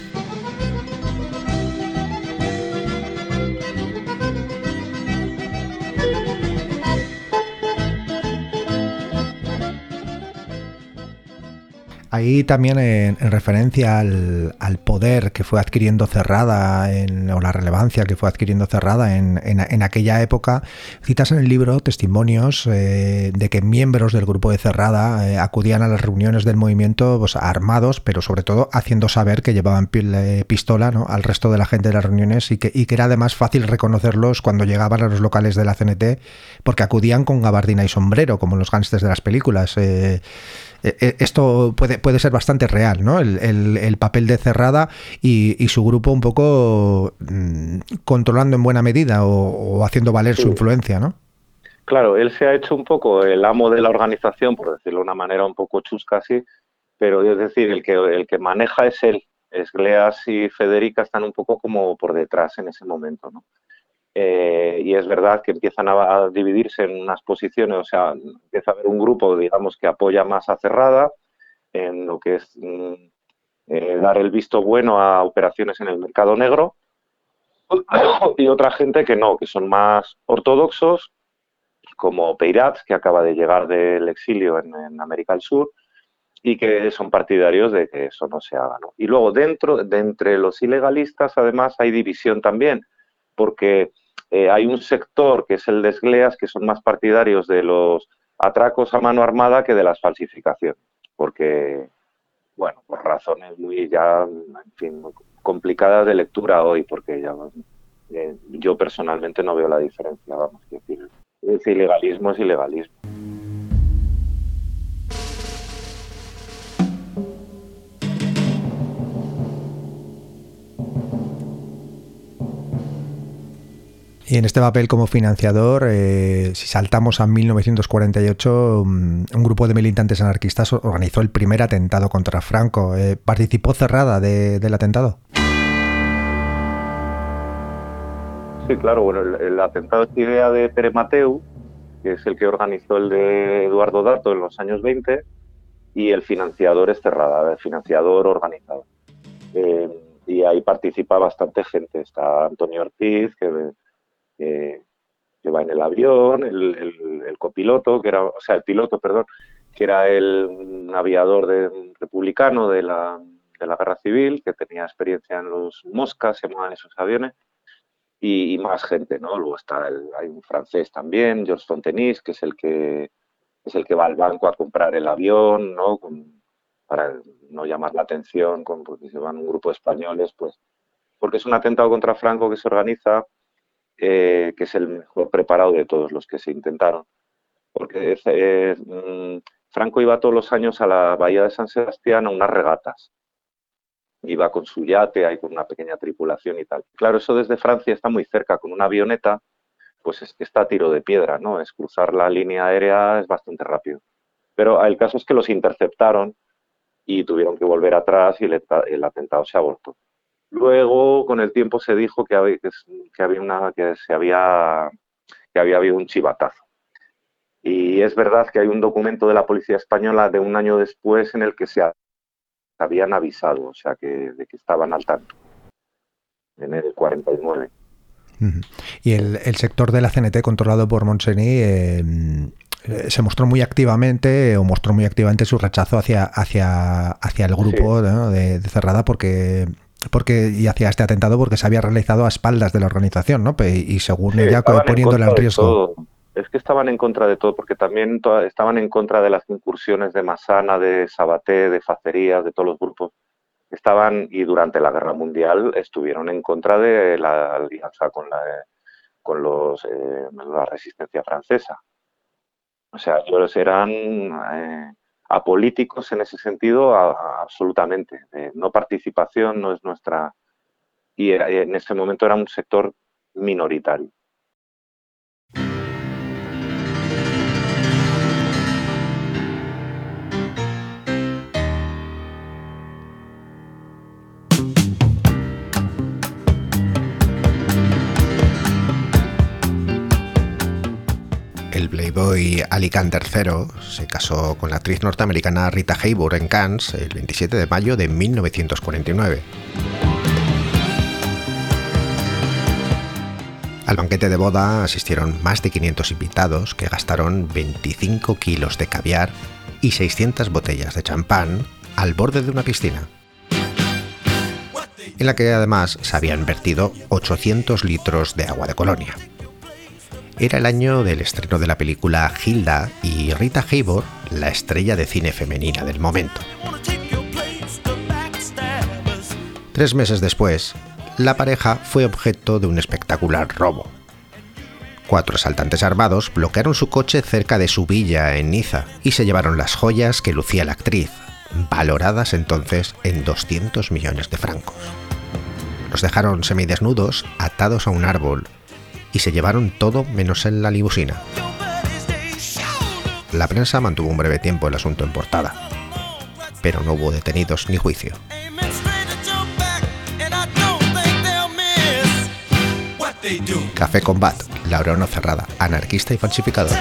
Ahí también en referencia al poder que fue adquiriendo Cerrada o la relevancia que fue adquiriendo Cerrada en aquella época, citas en el libro testimonios de que miembros del grupo de Cerrada acudían a las reuniones del movimiento pues, armados, pero sobre todo haciendo saber que llevaban pistola, ¿no?, al resto de la gente de las reuniones y que era además fácil reconocerlos cuando llegaban a los locales de la CNT porque acudían con gabardina y sombrero, como los gángsters de las películas. Esto puede ser bastante real, ¿no? El papel de Cerrada y su grupo un poco controlando en buena medida o haciendo valer su influencia, ¿no? Claro, él se ha hecho un poco el amo de la organización, por decirlo de una manera un poco chusca así, pero es decir, el que maneja es él. Esgleas y Federica están un poco como por detrás en ese momento, ¿no? Y es verdad que empiezan a dividirse en unas posiciones, o sea, empieza a haber un grupo, digamos, que apoya más a Cerrada en lo que es dar el visto bueno a operaciones en el mercado negro, y otra gente que no, que son más ortodoxos, como Peirats, que acaba de llegar del exilio en América del Sur, y que son partidarios de que eso no se haga, ¿no? Y luego entre los ilegalistas, además, hay división también, porque hay un sector que es el de Esgleas, que son más partidarios de los atracos a mano armada que de las falsificaciones, porque, bueno, por razones muy ya, en fin, muy complicadas de lectura hoy, porque ya yo personalmente no veo la diferencia, vamos a decir, es ilegalismo es ilegalismo. Y en este papel como financiador, si saltamos a 1948, un grupo de militantes anarquistas organizó el primer atentado contra Franco. ¿Participó Cerrada del atentado? Sí, claro. Bueno, el atentado es idea de Pere Mateu, que es el que organizó el de Eduardo Dato en los años 20, y el financiador es Cerrada, el financiador organizador. Y ahí participa bastante gente. Está Antonio Ortiz, que va en el avión, el copiloto, el piloto, perdón, que era un aviador republicano de la Guerra Civil, que tenía experiencia en los Moscas, se llamaban esos aviones, y más gente, ¿no? Luego hay un francés también, Georges Fontenis, que es el que va al banco a comprar el avión, ¿no? Para no llamar la atención, porque se van un grupo de españoles, pues, porque es un atentado contra Franco que se organiza, que es el mejor preparado de todos los que se intentaron. Porque Franco iba todos los años a la bahía de San Sebastián a unas regatas. Iba con su yate, ahí con una pequeña tripulación y tal. Claro, eso desde Francia está muy cerca, con una avioneta, pues es que está a tiro de piedra, ¿no? Es cruzar la línea aérea, es bastante rápido. Pero el caso es que los interceptaron y tuvieron que volver atrás y el atentado se abortó. Luego, con el tiempo, se dijo que había habido un chivatazo. Y es verdad que hay un documento de la policía española de un año después en el que se habían avisado, o sea, de que estaban al tanto, en el 49. Y el sector de la CNT controlado por Montseny se mostró muy activamente su rechazo hacia el grupo, Sí. ¿no? de Cerrada y hacia este atentado porque se había realizado a espaldas de la organización, ¿no? Y según Sí, ella estaban en poniéndola en contra de riesgo. todo. Es que estaban en contra de todo, porque también estaban en contra de las incursiones de Massana, de Sabaté, de Facerías, de todos los grupos. Estaban, y durante la Guerra Mundial estuvieron en contra de la alianza con la resistencia francesa. O sea, ellos eran apolíticos en ese sentido, absolutamente. No participación no es nuestra. Y en ese momento era un sector minoritario. El playboy Alicant III se casó con la actriz norteamericana Rita Hayworth en Cannes el 27 de mayo de 1949. Al banquete de boda asistieron más de 500 invitados que gastaron 25 kilos de caviar y 600 botellas de champán al borde de una piscina, en la que además se habían vertido 800 litros de agua de colonia. Era el año del estreno de la película Hilda y Rita Hayworth, la estrella de cine femenina del momento. 3 meses después, la pareja fue objeto de un espectacular robo. 4 asaltantes armados bloquearon su coche cerca de su villa en Niza y se llevaron las joyas que lucía la actriz, valoradas entonces en 200 millones de francos. Los dejaron semidesnudos, atados a un árbol, y se llevaron todo menos en la limusina. La prensa mantuvo un breve tiempo el asunto en portada, pero no hubo detenidos ni juicio. Café Combat, Laureano Cerrada, anarquista y falsificador.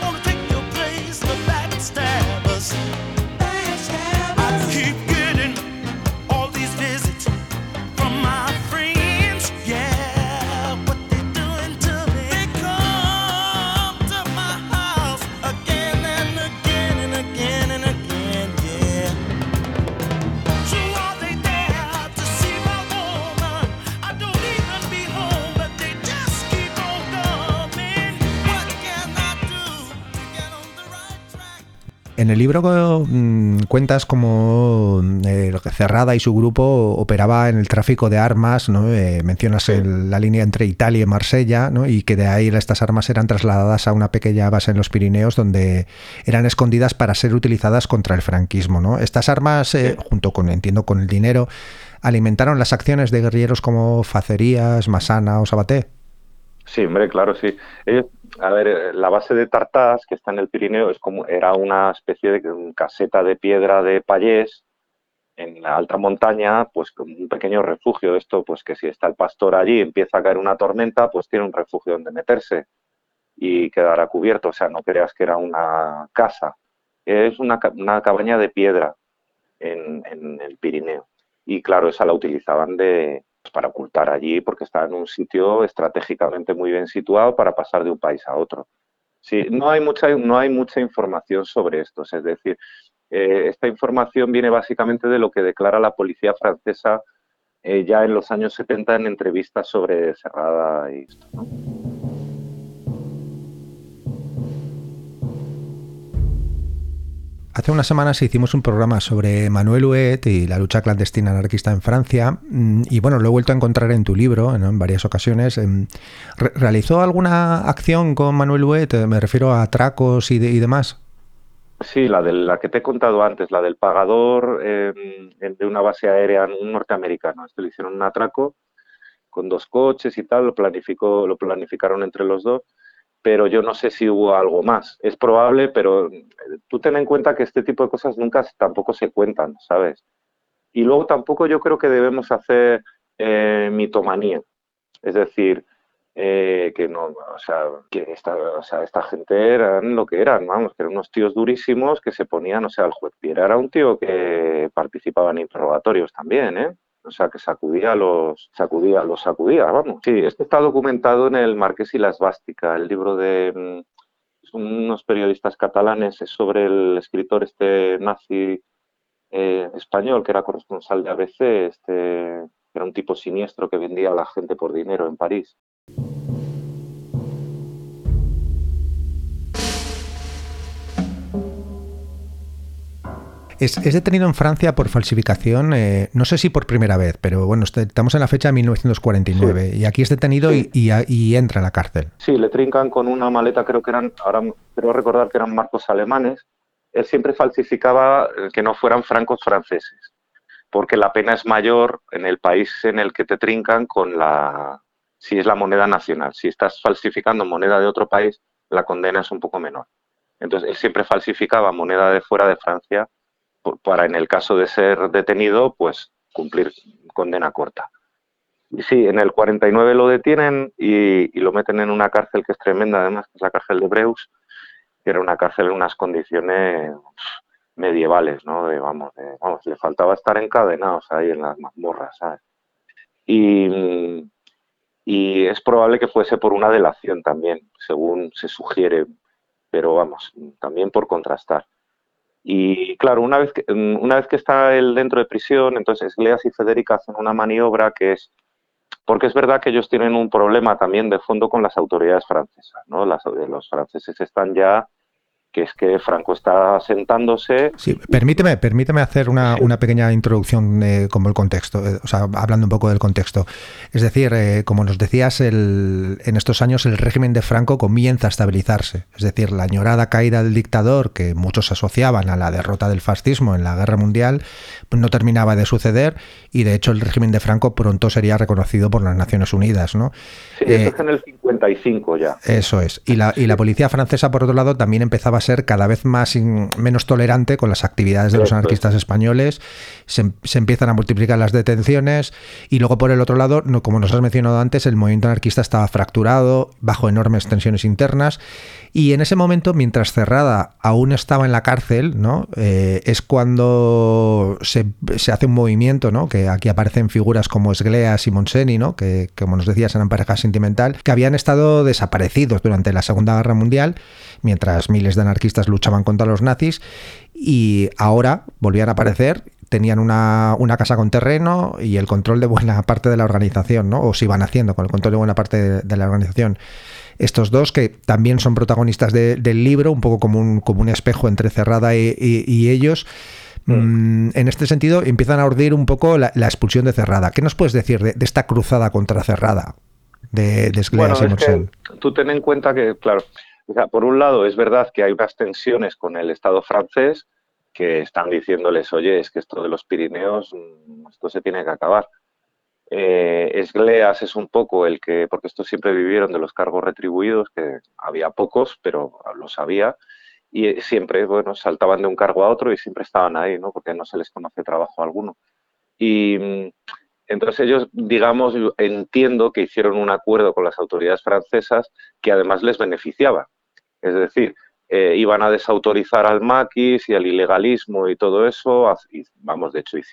En el libro cuentas cómo Cerrada y su grupo operaba en el tráfico de armas, ¿no? Mencionas la línea entre Italia y Marsella, ¿no? Y que de ahí estas armas eran trasladadas a una pequeña base en los Pirineos donde eran escondidas para ser utilizadas contra el franquismo, ¿no? Estas armas, junto con, entiendo, con el dinero, alimentaron las acciones de guerrilleros como Facerías, Massana o Sabaté. Sí, hombre, claro, sí. A ver, la base de Tartàs, que está en el Pirineo, era una especie de caseta de piedra de payés en la alta montaña, pues como un pequeño refugio de esto, pues que si está el pastor allí y empieza a caer una tormenta, pues tiene un refugio donde meterse y quedará cubierto. O sea, no creas que era una casa. Es una cabaña de piedra en el Pirineo. Y claro, esa la utilizaban para ocultar allí porque estaba en un sitio estratégicamente muy bien situado para pasar de un país a otro. Sí, no hay mucha información sobre esto, es decir, esta información viene básicamente de lo que declara la policía francesa ya en los años 70 en entrevistas sobre Cerrada y esto, ¿no? Hace unas semanas hicimos un programa sobre Manuel Huet y la lucha clandestina anarquista en Francia y bueno, lo he vuelto a encontrar en tu libro, ¿no? En varias ocasiones. ¿Realizó alguna acción con Manuel Huet? Me refiero a atracos y demás. Sí, la que te he contado antes, la del pagador de una base aérea norteamericana. Esto le hicieron un atraco con 2 coches y tal, lo planificaron entre los dos. Pero yo no sé si hubo algo más. Es probable, pero tú ten en cuenta que este tipo de cosas nunca tampoco se cuentan, ¿sabes? Y luego tampoco yo creo que debemos hacer mitomanía. Es decir, que no, o sea, esta gente eran lo que eran, vamos, que eran unos tíos durísimos que se ponían, o sea, el juez Piera era un tío que participaba en interrogatorios también, ¿eh? O sea, que los sacudía, vamos. Sí, esto está documentado en El Marqués y la Esvástica, el libro de unos periodistas catalanes, es sobre el escritor nazi español que era corresponsal de ABC, era un tipo siniestro que vendía a la gente por dinero en París. Es detenido en Francia por falsificación, no sé si por primera vez, pero bueno, estamos en la fecha de 1949 sí. Y aquí es detenido sí. y entra a la cárcel. Sí, le trincan con una maleta, creo que eran, ahora creo recordar que eran marcos alemanes. Él siempre falsificaba que no fueran francos franceses, porque la pena es mayor en el país en el que te trincan si es la moneda nacional. Si estás falsificando moneda de otro país, la condena es un poco menor. Entonces, él siempre falsificaba moneda de fuera de Francia para, en el caso de ser detenido, pues cumplir condena corta. Y sí, en el 49 lo detienen y lo meten en una cárcel que es tremenda, además, que es la cárcel de Breus, que era una cárcel en unas condiciones medievales, ¿no? Vamos, le faltaba estar encadenados ahí en las mazmorras, ¿sabes? Y es probable que fuese por una delación también, según se sugiere, pero vamos, también por contrastar. Y claro, una vez que está él dentro de prisión, entonces Esgleas y Federica hacen una maniobra que es, porque es verdad que ellos tienen un problema también de fondo con las autoridades francesas, ¿no? Los franceses están ya, que es que Franco está asentándose. Sí, permíteme hacer una pequeña introducción como el contexto, o sea, hablando un poco del contexto. Es decir, como nos decías, en estos años el régimen de Franco comienza a estabilizarse. Es decir, la añorada caída del dictador, que muchos asociaban a la derrota del fascismo en la Guerra Mundial, pues no terminaba de suceder y de hecho el régimen de Franco pronto sería reconocido por las Naciones Unidas, ¿no? Sí, eso es en el 55 ya. Eso es. Y la policía francesa, por otro lado, también empezaba a ser cada vez menos tolerante con las actividades de los anarquistas españoles. Se empiezan a multiplicar las detenciones y luego, por el otro lado, como nos has mencionado antes, el movimiento anarquista estaba fracturado, bajo enormes tensiones internas. Y en ese momento, mientras Cerrada aún estaba en la cárcel, ¿no? Es cuando se hace un movimiento, ¿no? Que aquí aparecen figuras como Esgleas y Montseny, ¿no? Que, como nos decías, eran pareja sentimental, que habían estado desaparecidos durante la Segunda Guerra Mundial, mientras miles de anarquistas luchaban contra los nazis, y ahora volvían a aparecer. Tenían una casa con terreno y el control de buena parte de la organización, ¿no? O se iban haciendo con el control de buena parte de la organización. Estos dos, que también son protagonistas del libro, un poco como un espejo entre Cerrada y ellos, en este sentido empiezan a urdir un poco la expulsión de Cerrada. ¿Qué nos puedes decir de esta cruzada contra Cerrada de Esgleas y Montseny? Tú ten en cuenta que, claro, o sea, por un lado es verdad que hay unas tensiones con el Estado francés que están diciéndoles, oye, es que esto de los Pirineos, esto se tiene que acabar. Esgleas es un poco el que, porque estos siempre vivieron de los cargos retribuidos, que había pocos, pero los había, y siempre, bueno, saltaban de un cargo a otro y siempre estaban ahí, ¿no? Porque no se les conoce trabajo alguno. Y entonces ellos, digamos, entiendo que hicieron un acuerdo con las autoridades francesas que además les beneficiaba. Es decir, iban a desautorizar al maquis y al ilegalismo y todo eso. Y, vamos, de hecho,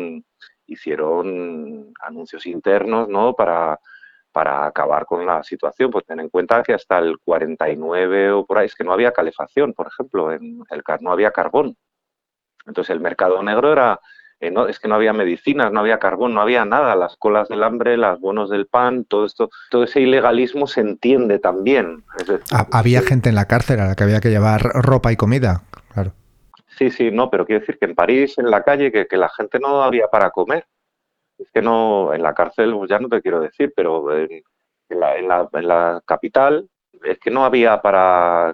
hicieron anuncios internos, ¿no? Para acabar con la situación. Pues ten en cuenta que hasta el 49 o por ahí es que no había calefacción, por ejemplo, no había carbón. Entonces el mercado negro era... es que no había medicinas, no había carbón, no había nada. Las colas del hambre, los bonos del pan, todo esto, todo ese ilegalismo se entiende también. Es decir, había gente en la cárcel a la que había que llevar ropa y comida, claro. Sí, no, pero quiero decir que en París, en la calle, que la gente no había para comer. Es que no, en la cárcel, pues ya no te quiero decir, pero en la capital es que no había para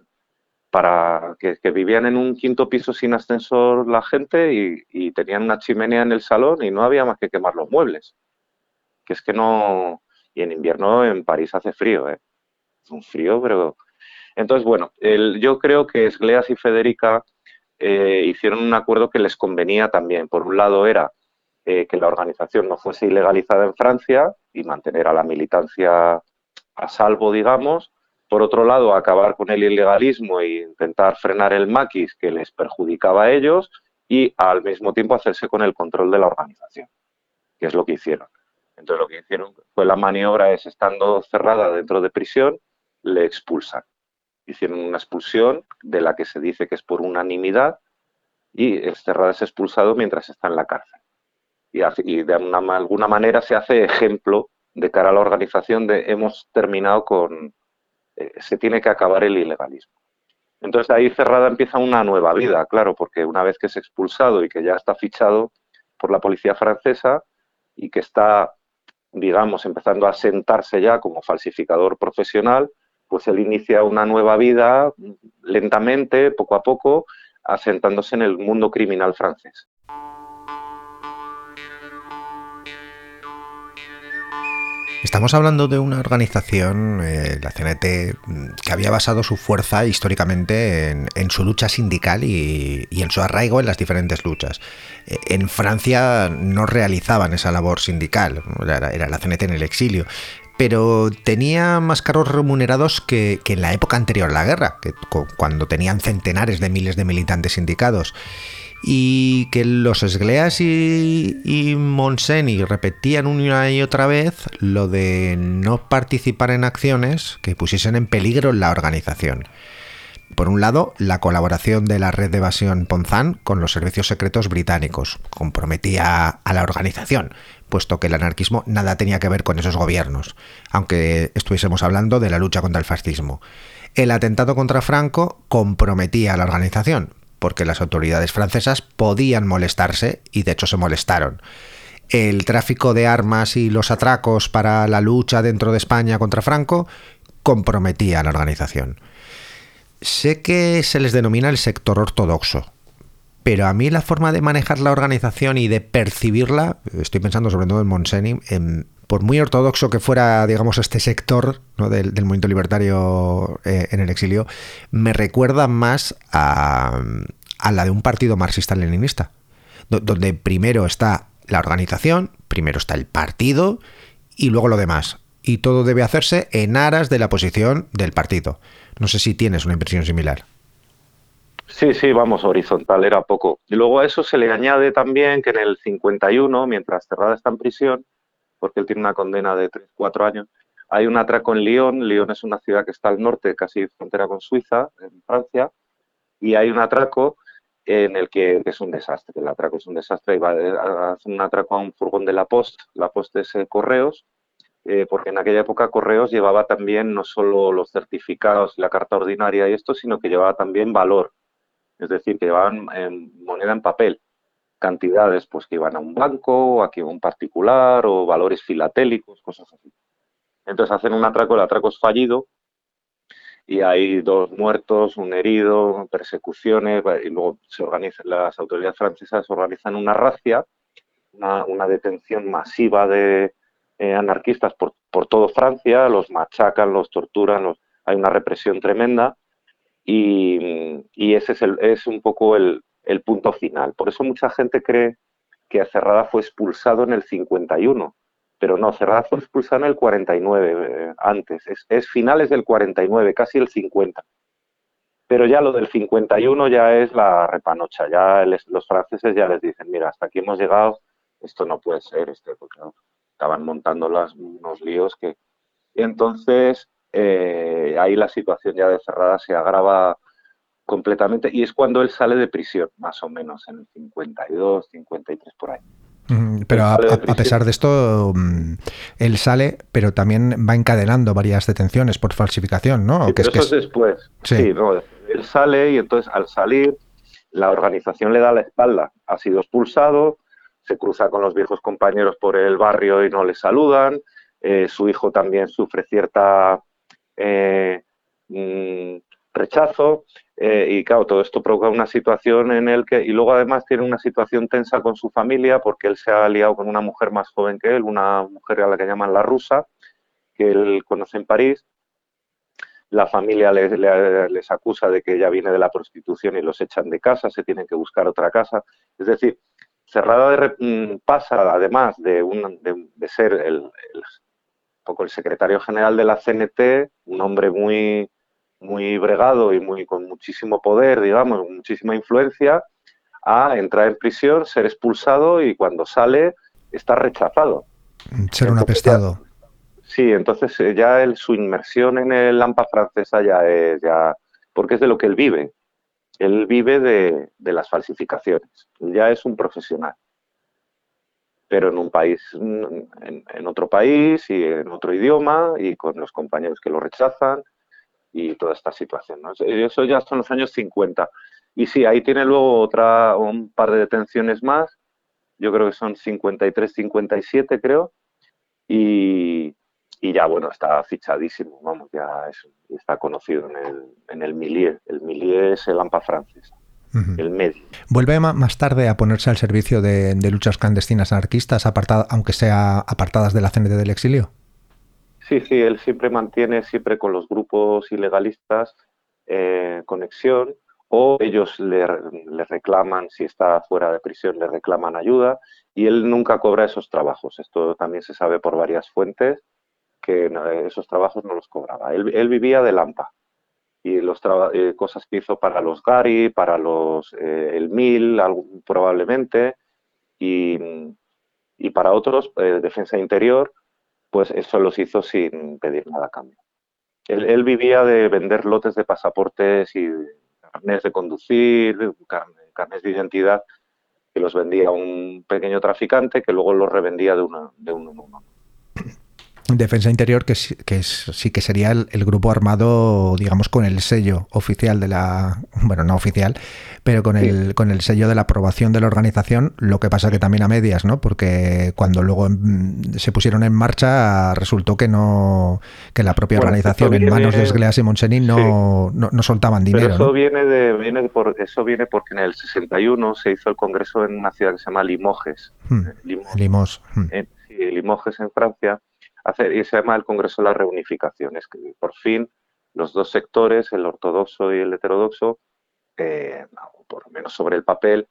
que vivían en un quinto piso sin ascensor la gente y tenían una chimenea en el salón y no había más que quemar los muebles. Que es que no... Y en invierno en París hace frío, ¿eh? Es un frío, pero... Entonces, bueno, yo creo que Esgleas y Federica hicieron un acuerdo que les convenía también. Por un lado era que la organización no fuese ilegalizada en Francia y mantener a la militancia a salvo, digamos. Por otro lado, acabar con el ilegalismo e intentar frenar el maquis que les perjudicaba a ellos y al mismo tiempo hacerse con el control de la organización, que es lo que hicieron. Entonces lo que hicieron fue la maniobra es, estando cerrada dentro de prisión, le expulsan. Hicieron una expulsión de la que se dice que es por unanimidad y Cerrada es expulsado mientras está en la cárcel. Y de alguna manera se hace ejemplo de cara a la organización de hemos terminado con... se tiene que acabar el ilegalismo. Entonces ahí Cerrada empieza una nueva vida, claro, porque una vez que es expulsado y que ya está fichado por la policía francesa y que está, digamos, empezando a sentarse ya como falsificador profesional, pues él inicia una nueva vida lentamente, poco a poco, asentándose en el mundo criminal francés. Estamos hablando de una organización, la CNT, que había basado su fuerza históricamente en su lucha sindical y en su arraigo en las diferentes luchas. En Francia no realizaban esa labor sindical, era la CNT en el exilio, pero tenía más cargos remunerados que en la época anterior a la guerra, cuando tenían centenares de miles de militantes sindicados. Y que los Esgléas y Montseny repetían una y otra vez lo de no participar en acciones que pusiesen en peligro la organización. Por un lado, la colaboración de la red de evasión Ponzán con los servicios secretos británicos comprometía a la organización, puesto que el anarquismo nada tenía que ver con esos gobiernos, aunque estuviésemos hablando de la lucha contra el fascismo. El atentado contra Franco comprometía a la organización, porque las autoridades francesas podían molestarse y de hecho se molestaron. El tráfico de armas y los atracos para la lucha dentro de España contra Franco comprometía a la organización. Sé que se les denomina el sector ortodoxo, pero a mí la forma de manejar la organización y de percibirla, estoy pensando sobre todo en Montseny, por muy ortodoxo que fuera, digamos, este sector, ¿no?, del movimiento libertario en el exilio, me recuerda más a la de un partido marxista-leninista, donde primero está la organización, primero está el partido y luego lo demás. Y todo debe hacerse en aras de la posición del partido. No sé si tienes una impresión similar. Sí, vamos, horizontal era poco. Y luego a eso se le añade también que en el 51, mientras Cerrada está en prisión, porque él tiene una condena de 3-4 años, hay un atraco en Lyon. Lyon es una ciudad que está al norte, casi frontera con Suiza, en Francia, y hay un atraco en el que es un desastre. El atraco es un desastre y va a hacer un atraco a un furgón de La Poste. La Poste es Correos, porque en aquella época Correos llevaba también no solo los certificados y la carta ordinaria y esto, sino que llevaba también valor. Es decir, que llevaban moneda en papel, cantidades pues que iban a un banco, a un particular o valores filatélicos, cosas así. Entonces hacen un atraco, el atraco es fallido y hay 2 muertos, un herido, persecuciones, y luego las autoridades francesas organizan una razzia, una detención masiva de anarquistas por toda Francia, los machacan, los torturan, hay una represión tremenda. Y ese es un poco el punto final. Por eso mucha gente cree que Cerrada fue expulsado en el 51, pero no, Cerrada fue expulsado en el 49, antes, es finales del 49, casi el 50. Pero ya lo del 51 ya es la repanocha, ya los franceses ya les dicen, mira, hasta aquí hemos llegado, esto no puede ser, porque ¿no? Estaban montando unos líos que... Y entonces... ahí la situación ya de Cerrada se agrava completamente y es cuando él sale de prisión, más o menos, en el 52, 53, por ahí. Pero a pesar de esto, él sale, pero también va encadenando varias detenciones por falsificación, ¿no? Sí, pero eso es después. Sí, no, él sale y entonces al salir la organización le da la espalda. Ha sido expulsado, se cruza con los viejos compañeros por el barrio y no le saludan. Su hijo también sufre cierta... rechazo y claro, todo esto provoca una situación en el que, y luego además tiene una situación tensa con su familia porque él se ha liado con una mujer más joven que él, una mujer a la que llaman la rusa, que él conoce en París. La familia les acusa de que ella viene de la prostitución y los echan de casa, se tienen que buscar otra casa. Es decir, Cerrada pasa, además de ser poco el secretario general de la CNT, un hombre muy, muy bregado y con muchísimo poder, digamos, muchísima influencia, a entrar en prisión, ser expulsado y cuando sale está rechazado. Ser un Entonces, apestado. sí, entonces ya su inmersión en el Lampa Francesa ya es, porque es de lo que él vive. Él vive de las falsificaciones. Ya es un profesional. Pero en un país, en otro país y en otro idioma y con los compañeros que lo rechazan y toda esta situación, ¿no? Eso ya son los años 50. Y sí, ahí tiene luego un par de detenciones más. Yo creo que son 53, 57, creo. Y ya, bueno, está fichadísimo, vamos, está conocido en el milieu. El milieu es el AMPA francesa, el medio. Vuelve más tarde a ponerse al servicio de luchas clandestinas anarquistas, aunque sea apartadas de la CNT del exilio. Sí, él siempre mantiene, siempre con los grupos ilegalistas, conexión, o ellos le reclaman, si está fuera de prisión, le reclaman ayuda, y él nunca cobra esos trabajos. Esto también se sabe por varias fuentes, que esos trabajos no los cobraba. Él vivía del AMPA, y cosas que hizo para los Gari, para el MIL, probablemente, y para otros, Defensa Interior, pues eso los hizo sin pedir nada a cambio. Él vivía de vender lotes de pasaportes y carnés de conducir, carnés de identidad, que los vendía a un pequeño traficante que luego los revendía de uno en uno. Defensa Interior, sí que sería el grupo armado, digamos, con el sello oficial de bueno, no oficial, pero con el sello de la aprobación de la organización, lo que pasa que también a medias, ¿no? Porque cuando luego se pusieron en marcha, resultó que la propia organización, en manos de Esgleas y Montseny, no soltaban dinero. Pero eso ¿no? viene porque en el 61 se hizo el congreso en una ciudad que se llama Limoges. Limoges. Limoges en Francia. Y se llama el Congreso de la Reunificación. Es que por fin los dos sectores, el ortodoxo y el heterodoxo, por lo menos sobre el papel,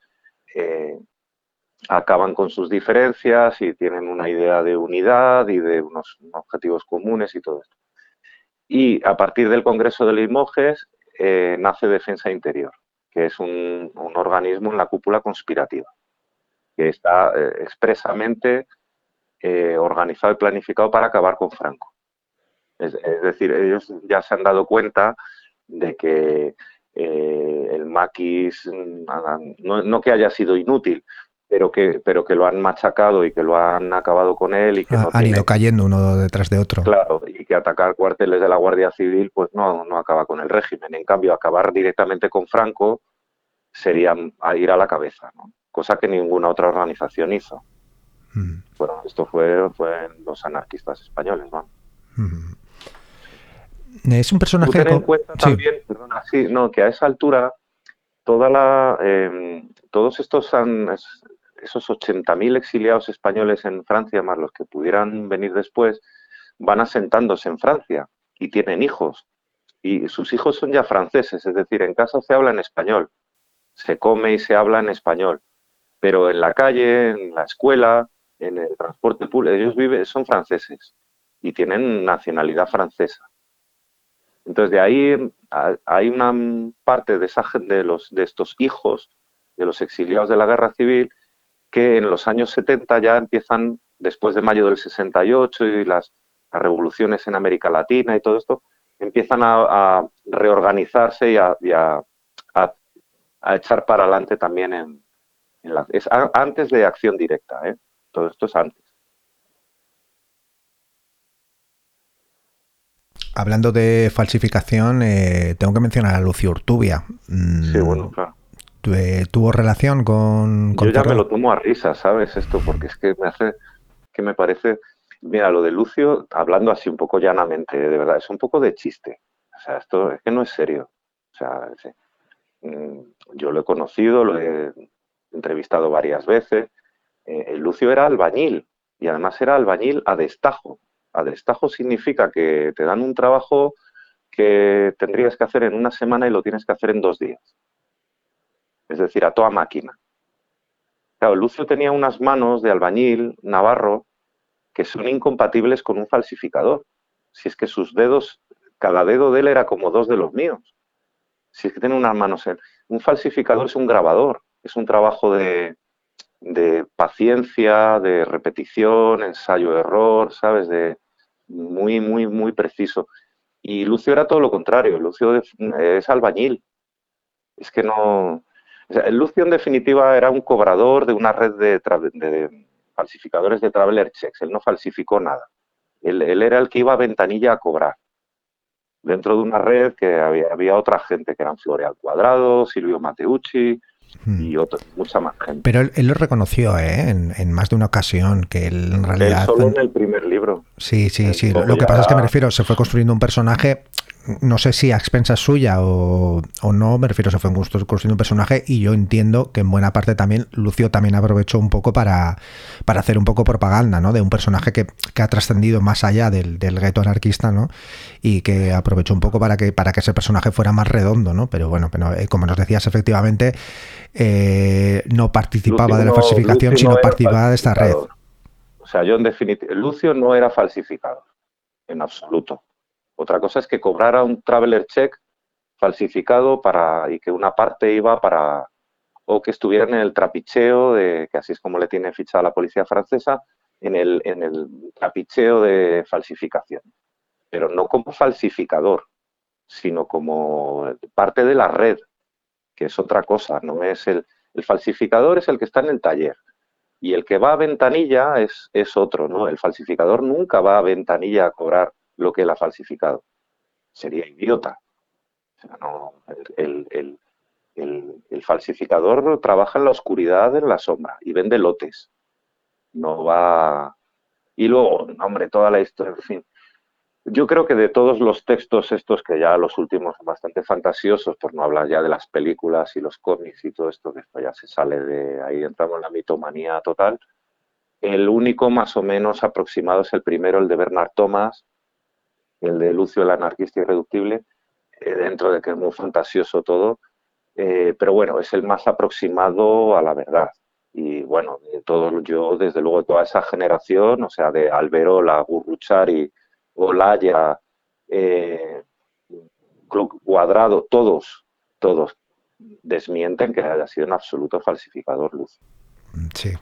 acaban con sus diferencias y tienen una idea de unidad y de unos objetivos comunes y todo esto. Y a partir del Congreso de Limoges nace Defensa Interior, que es un organismo en la cúpula conspirativa, que está expresamente organizado y planificado para acabar con Franco. Es decir, ellos ya se han dado cuenta de que el maquis, no que haya sido inútil, pero que lo han machacado y que lo han acabado con él. Y que han ido cayendo uno detrás de otro. Claro, y que atacar cuarteles de la Guardia Civil pues no acaba con el régimen. En cambio, acabar directamente con Franco sería ir a la cabeza, ¿no? Cosa que ninguna otra organización hizo. Bueno, esto fue en los anarquistas españoles, ¿no? Es un personaje... Ten en cuenta también, perdona, que a esa altura todos esos 80.000 exiliados españoles en Francia, más los que pudieran venir después, van asentándose en Francia y tienen hijos. Y sus hijos son ya franceses, es decir, en casa se habla en español, se come y se habla en español, pero en la calle, en la escuela, en el transporte público, ellos son franceses y tienen nacionalidad francesa. Entonces, de ahí hay una parte de estos hijos de los exiliados de la Guerra Civil que en los años 70 ya empiezan, después de mayo del 68 y las revoluciones en América Latina y todo esto, empiezan a reorganizarse y a echar para adelante también es antes de Acción Directa, ¿eh? Todo esto es antes. Hablando de falsificación, tengo que mencionar a Lucio Urtubia. Sí, bueno, claro. ¿Tuvo relación con Yo ya me lo tomo a risa, ¿sabes? Esto, porque es que me parece... Mira, lo de Lucio, hablando así un poco llanamente, de verdad, es un poco de chiste. O sea, esto es que no es serio. O sea, sí. Yo lo he conocido, lo he entrevistado varias veces. Lucio era albañil y además era albañil a destajo. A destajo significa que te dan un trabajo que tendrías que hacer en una semana y lo tienes que hacer en 2 días. Es decir, a toda máquina. Claro, Lucio tenía unas manos de albañil navarro que son incompatibles con un falsificador. Si es que sus dedos, cada dedo de él era como 2 de los míos. Si es que tiene unas manos... Un falsificador es un grabador, es un trabajo de paciencia, de repetición, ensayo-error, ¿sabes? De muy, muy, muy preciso. Y Lucio era todo lo contrario, Lucio es albañil. Es que no... O sea, Lucio, en definitiva, era un cobrador de una red de falsificadores de traveler checks. Él no falsificó nada. Él era el que iba a Ventanilla a cobrar. Dentro de una red que había otra gente, que eran Floreal Cuadrado, Silvio Mateucci y mucha más gente. Pero él lo reconoció en más de una ocasión, que él en realidad... Él solo en el primer libro. Sí. Lo que pasa es que me refiero, se fue construyendo un personaje, no sé si a expensas suya o no, me refiero, se fue construyendo un personaje, y yo entiendo que en buena parte también Lucio también aprovechó un poco para hacer un poco propaganda, ¿no? De un personaje que ha trascendido más allá del gueto anarquista, ¿no? Y que aprovechó un poco para que ese personaje fuera más redondo, ¿no? Pero bueno, como nos decías, efectivamente, no participaba de la falsificación, sino participaba de esta red. O sea, yo en definitiva, Lucio no era falsificador, en absoluto. Otra cosa es que cobrara un traveler check falsificado y que una parte iba para... o que estuvieran en el trapicheo, que así es como le tiene fichada la policía francesa, en el trapicheo de falsificación. Pero no como falsificador, sino como parte de la red, que es otra cosa. No es el falsificador es el que está en el taller, y el que va a Ventanilla es otro, ¿no? El falsificador nunca va a Ventanilla a cobrar lo que él ha falsificado. Sería idiota. O sea, no, el falsificador trabaja en la oscuridad, en la sombra, y vende lotes. No va... Y luego, hombre, toda la historia, en fin. Yo creo que de todos los textos estos, que ya los últimos son bastante fantasiosos, por no hablar ya de las películas y los cómics y todo esto, que esto ya se sale de ahí, entramos en la mitomanía total, el único más o menos aproximado es el primero, el de Bernard Thomas, el de Lucio el anarquista irreductible, dentro de que es muy fantasioso todo, pero bueno, es el más aproximado a la verdad. Y bueno, yo desde luego toda esa generación, o sea, de Alberola, Gurruchaga, Olaya, Cuadrado, todos desmienten que haya sido un absoluto falsificador, Lucio. Sí.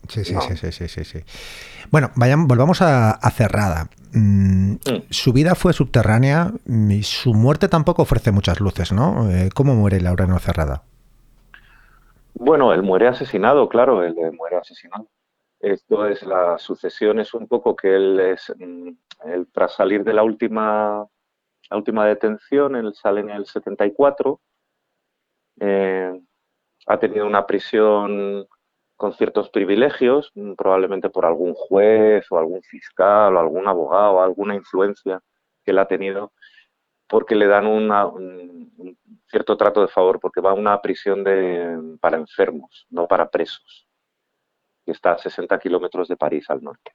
Bueno, volvamos a Cerrada. Su vida fue subterránea y su muerte tampoco ofrece muchas luces, ¿no? ¿Cómo muere Laureano Cerrada? Bueno, él muere asesinado, claro, él muere asesinado. Esto es la sucesión, es un poco que él tras salir de la última detención, él sale en el 74, ha tenido una prisión con ciertos privilegios, probablemente por algún juez o algún fiscal o algún abogado, alguna influencia que él ha tenido, porque le dan un cierto trato de favor, porque va a una prisión para enfermos, no para presos, que está a 60 kilómetros de París, al norte.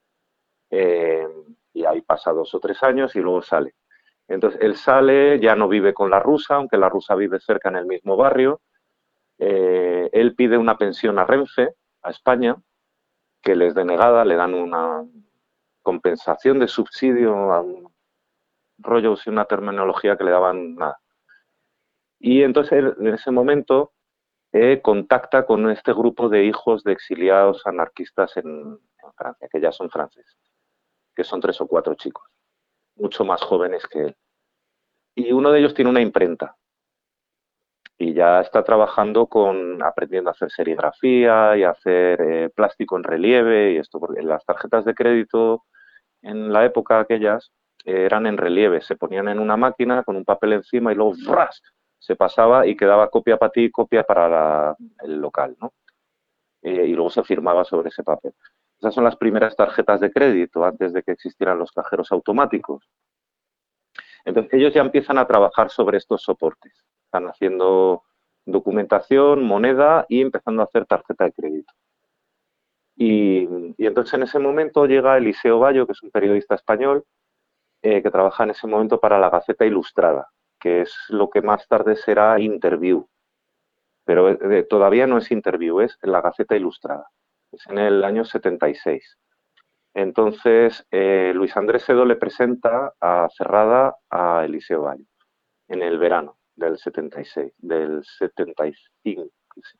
Y ahí pasa 2 o 3 años y luego sale. Entonces, él sale, ya no vive con la rusa, aunque la rusa vive cerca en el mismo barrio. Él pide una pensión a Renfe, a España, que les denegada, le dan una compensación de subsidio, a un rollo, sí, una terminología que le daban nada. Y entonces él, en ese momento, contacta con este grupo de hijos de exiliados anarquistas en Francia, que ya son franceses, que son 3 o 4 chicos, mucho más jóvenes que él. Y uno de ellos tiene una imprenta y ya está trabajando aprendiendo a hacer serigrafía y a hacer plástico en relieve y esto, porque las tarjetas de crédito en la época aquellas eran en relieve, se ponían en una máquina con un papel encima y luego ¡fras! Se pasaba y quedaba copia para ti y copia para el local, ¿no? Y luego se firmaba sobre ese papel. Esas son las primeras tarjetas de crédito antes de que existieran los cajeros automáticos. Entonces ellos ya empiezan a trabajar sobre estos soportes. Están haciendo documentación, moneda y empezando a hacer tarjeta de crédito. Y entonces en ese momento llega Eliseo Bayo, que es un periodista español, que trabaja en ese momento para la Gaceta Ilustrada, que es lo que más tarde será Interview. Pero todavía no es Interview, es la Gaceta Ilustrada. Es en el año 76. Entonces, Luis Andrés Sedó le presenta a Cerrada a Eliseo Bayo en el verano del 76, del 75,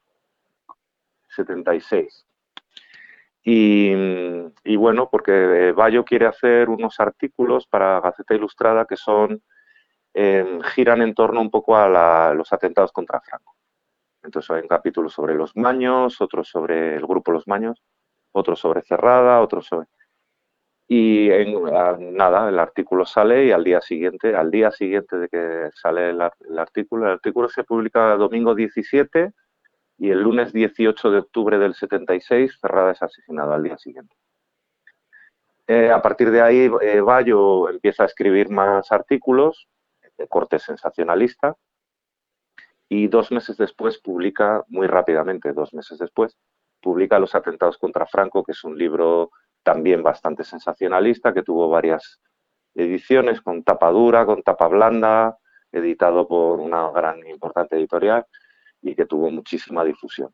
76. Y bueno, porque Bayo quiere hacer unos artículos para Gaceta Ilustrada que son giran en torno un poco a los atentados contra Franco. Entonces hay un capítulo sobre los Maños, otro sobre el grupo Los Maños, otro sobre Cerrada, otro sobre... Y nada, el artículo sale y al día siguiente de que sale el artículo se publica domingo 17 y el lunes 18 de octubre del 76 Cerrada es asesinado al día siguiente. A partir de ahí Bayo empieza a escribir más artículos de corte sensacionalista y 2 meses después publica, muy rápidamente, 2 meses después, publica Los atentados contra Franco, que es un libro también bastante sensacionalista, que tuvo varias ediciones, con tapa dura, con tapa blanda, editado por una gran importante editorial y que tuvo muchísima difusión.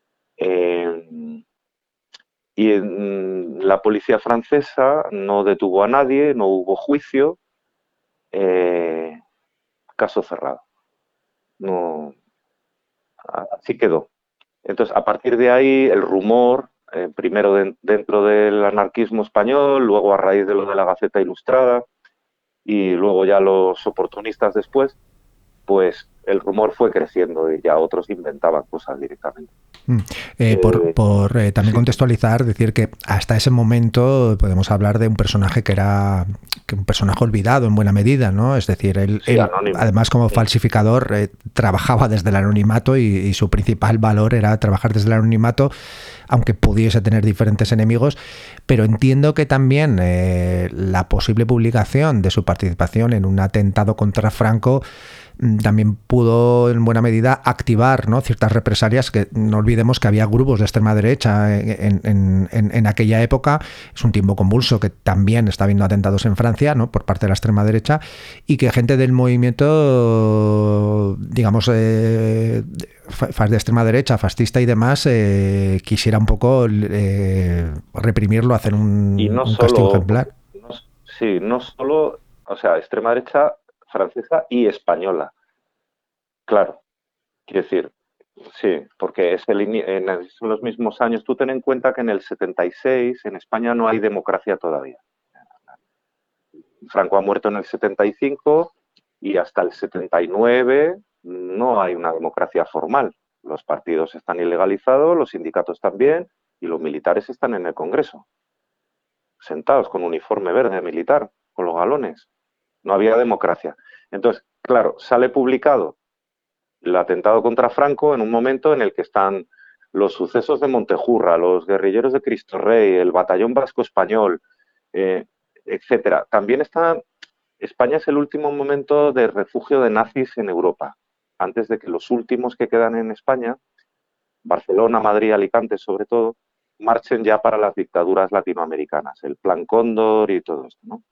Y la policía francesa no detuvo a nadie, no hubo juicio, caso cerrado. No, así quedó. Entonces, a partir de ahí, el rumor, primero dentro del anarquismo español, luego a raíz de lo de la Gaceta Ilustrada y luego ya los oportunistas después, pues el rumor fue creciendo y ya otros inventaban cosas directamente. También contextualizar, decir que hasta ese momento podemos hablar de un personaje que era un personaje olvidado en buena medida, ¿no? Es decir, él además como falsificador trabajaba desde el anonimato y su principal valor era trabajar desde el anonimato, aunque pudiese tener diferentes enemigos, pero entiendo que también la posible publicación de su participación en un atentado contra Franco también pudo en buena medida activar, ¿no?, ciertas represalias, que no olvidemos que había grupos de extrema derecha en aquella época. Es un tiempo convulso que también está habiendo atentados en Francia, ¿no?, por parte de la extrema derecha, y que gente del movimiento, digamos, de extrema derecha, fascista y demás, quisiera un poco reprimirlo, hacer un castigo ejemplar. No solo, o sea, extrema derecha francesa y española. Claro, quiero decir, sí, porque son los mismos años. Tú ten en cuenta que en el 76 en España no hay democracia todavía. Franco ha muerto en el 75 y hasta el 79 no hay una democracia formal. Los partidos están ilegalizados, los sindicatos también y los militares están en el Congreso, sentados con uniforme verde militar, con los galones. No había democracia. Entonces, claro, sale publicado el atentado contra Franco en un momento en el que están los sucesos de Montejurra, los guerrilleros de Cristo Rey, el batallón vasco español, etcétera. También España es el último momento de refugio de nazis en Europa. Antes de que los últimos que quedan en España, Barcelona, Madrid, Alicante sobre todo, marchen ya para las dictaduras latinoamericanas, el Plan Cóndor y todo esto, ¿no?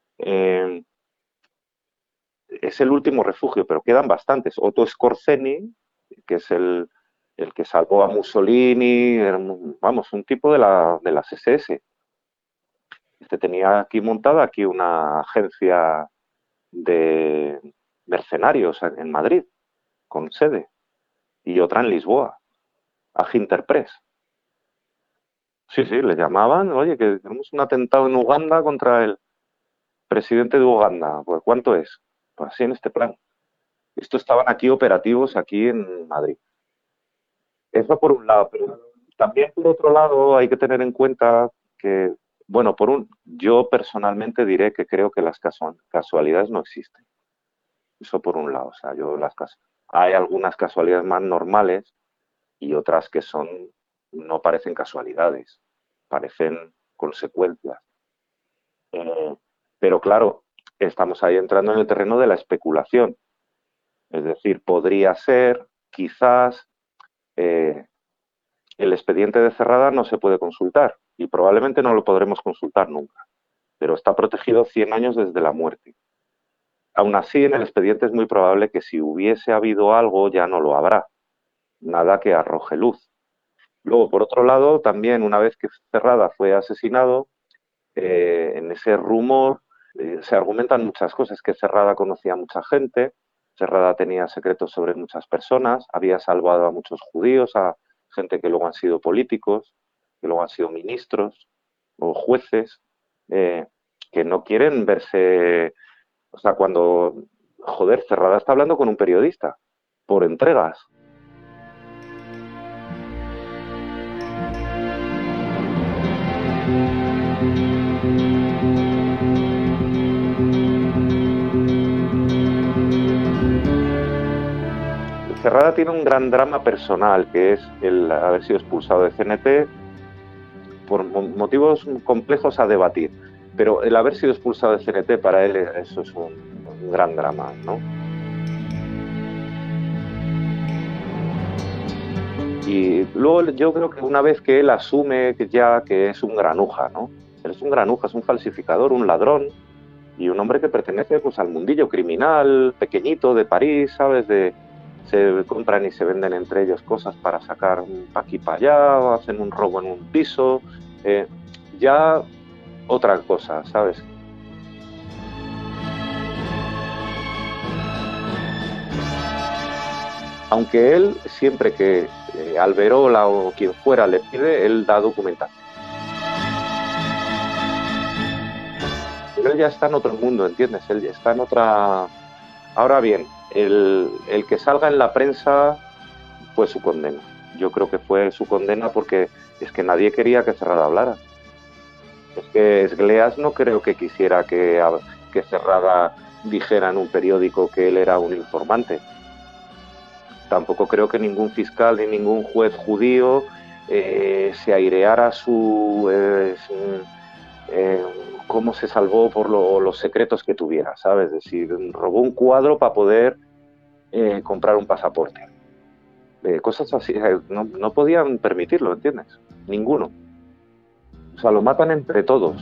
Es el último refugio, pero quedan bastantes. Otto Skorzeny, que es el que salvó a Mussolini, vamos, un tipo de las SS. Tenía aquí montada una agencia de mercenarios en Madrid, con sede, y otra en Lisboa, Aginterpress. Sí, le llamaban, oye, que tenemos un atentado en Uganda contra el presidente de Uganda. Pues, ¿cuánto es? Pues así en este plan. Esto estaban aquí operativos aquí en Madrid. Eso por un lado, pero también por otro lado hay que tener en cuenta que, bueno, yo personalmente diré que creo que las casualidades no existen. Eso por un lado, o sea, hay algunas casualidades más normales y otras que no parecen casualidades, parecen consecuencias. Pero claro, estamos ahí entrando en el terreno de la especulación. Es decir, podría ser, quizás, el expediente de Cerrada no se puede consultar y probablemente no lo podremos consultar nunca, pero está protegido 100 años desde la muerte. Aún así, en el expediente es muy probable que si hubiese habido algo ya no lo habrá, nada que arroje luz. Luego, por otro lado, también una vez que Cerrada fue asesinado, en ese rumor se argumentan muchas cosas, que Cerrada conocía a mucha gente, Cerrada tenía secretos sobre muchas personas, había salvado a muchos judíos, a gente que luego han sido políticos, que luego han sido ministros o jueces, que no quieren verse... O sea, cuando... Joder, Cerrada está hablando con un periodista, por entregas. Cerrada tiene un gran drama personal, que es el haber sido expulsado de CNT por motivos complejos a debatir. Pero el haber sido expulsado de CNT para él, eso es un gran drama, ¿no? Y luego yo creo que una vez que él asume que es un granuja, ¿no? Él es un granuja, es un falsificador, un ladrón y un hombre que pertenece pues al mundillo criminal pequeñito de París, ¿sabes? Se compran y se venden entre ellos cosas para sacar un pa' aquí para allá, hacen un robo en un piso, ya otra cosa, ¿sabes? Aunque él, siempre que Alberola o quien fuera le pide, él da documentación. Pero él ya está en otro mundo, ¿entiendes? Él ya está en otra... Ahora bien, el que salga en la prensa fue su condena. Yo creo que fue su condena porque es que nadie quería que Cerrada hablara. Es que Esgleas no creo que quisiera que Cerrada dijera en un periódico que él era un informante. Tampoco creo que ningún fiscal ni ningún juez judío se aireara cómo se salvó por los secretos que tuviera, ¿sabes? Es decir, robó un cuadro para poder comprar un pasaporte. Cosas así, no podían permitirlo, ¿entiendes? Ninguno. O sea, lo matan entre todos.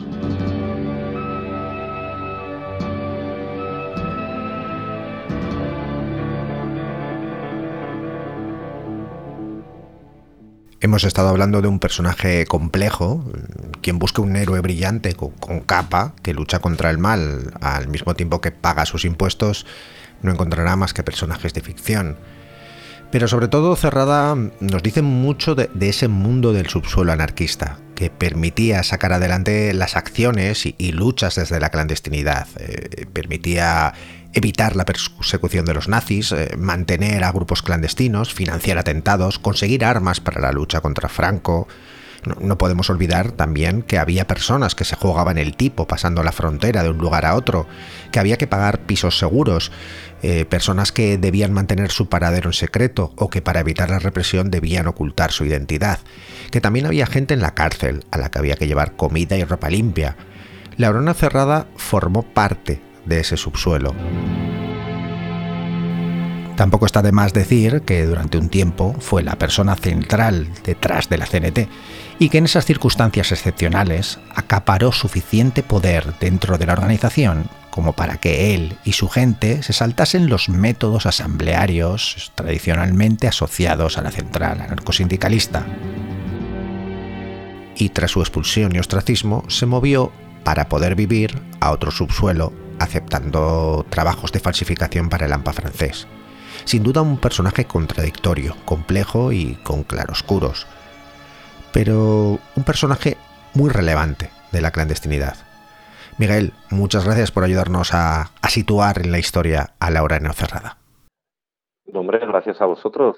Hemos estado hablando de un personaje complejo, quien busca un héroe brillante con capa que lucha contra el mal al mismo tiempo que paga sus impuestos, no encontrará más que personajes de ficción. Pero sobre todo Cerrada nos dice mucho de ese mundo del subsuelo anarquista, que permitía sacar adelante las acciones y luchas desde la clandestinidad, permitía evitar la persecución de los nazis, mantener a grupos clandestinos, financiar atentados, conseguir armas para la lucha contra Franco. No podemos olvidar también que había personas que se jugaban el tipo pasando la frontera de un lugar a otro, que había que pagar pisos seguros, personas que debían mantener su paradero en secreto o que para evitar la represión debían ocultar su identidad, que también había gente en la cárcel a la que había que llevar comida y ropa limpia. La Aurora Cerrada formó parte de ese subsuelo. Tampoco está de más decir que durante un tiempo fue la persona central detrás de la CNT y que en esas circunstancias excepcionales acaparó suficiente poder dentro de la organización como para que él y su gente se saltasen los métodos asamblearios tradicionalmente asociados a la central anarcosindicalista. Y tras su expulsión y ostracismo se movió para poder vivir a otro subsuelo aceptando trabajos de falsificación para el AMPA francés. Sin duda un personaje contradictorio, complejo y con claroscuros, pero un personaje muy relevante de la clandestinidad. Miguel, muchas gracias por ayudarnos a situar en la historia a Laura N. Cerrada. Hombre, gracias a vosotros.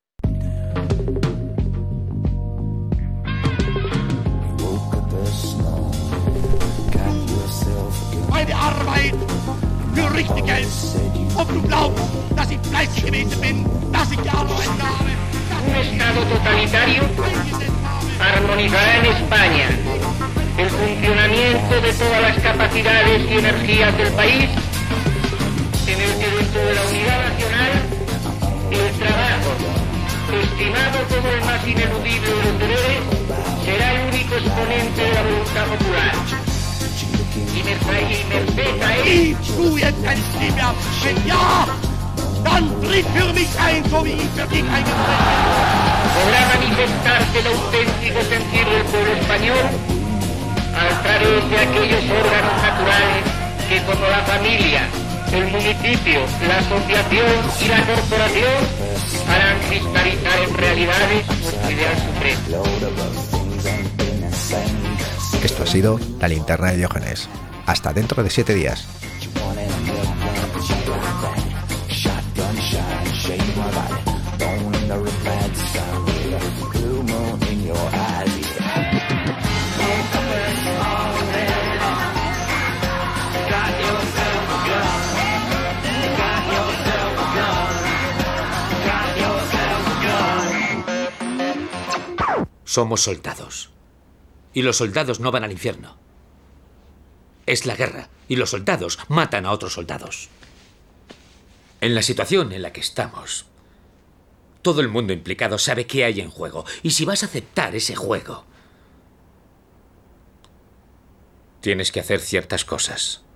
Meine Arbeit für richtig Geld. Ob du glaubst, dass ich fleißig gewesen bin, dass ich gearbeitet habe. Un Estado totalitario armonizará en España el funcionamiento de todas las capacidades y energías del país, en el que dentro de la unidad nacional el trabajo, estimado como el más ineludible de los deberes, será el único exponente de la voluntad popular. Y Mercedes a él. Du jetzt eine Stimme ab. Wenn ja, dann tritt für mich ein, so wie ich für dich eingetreten bin. Podrá manifestarse el auténtico sentir del pueblo español a a través de aquellos órganos naturales que, como la familia, el municipio, la asociación y la corporación, harán cristalizar en realidades nuestro ideal supremo. Esto ha sido La Linterna de Diógenes. Hasta dentro de 7 días. Somos soldados. Y los soldados no van al infierno. Es la guerra, y los soldados matan a otros soldados. En la situación en la que estamos, todo el mundo implicado sabe qué hay en juego. Y si vas a aceptar ese juego, tienes que hacer ciertas cosas.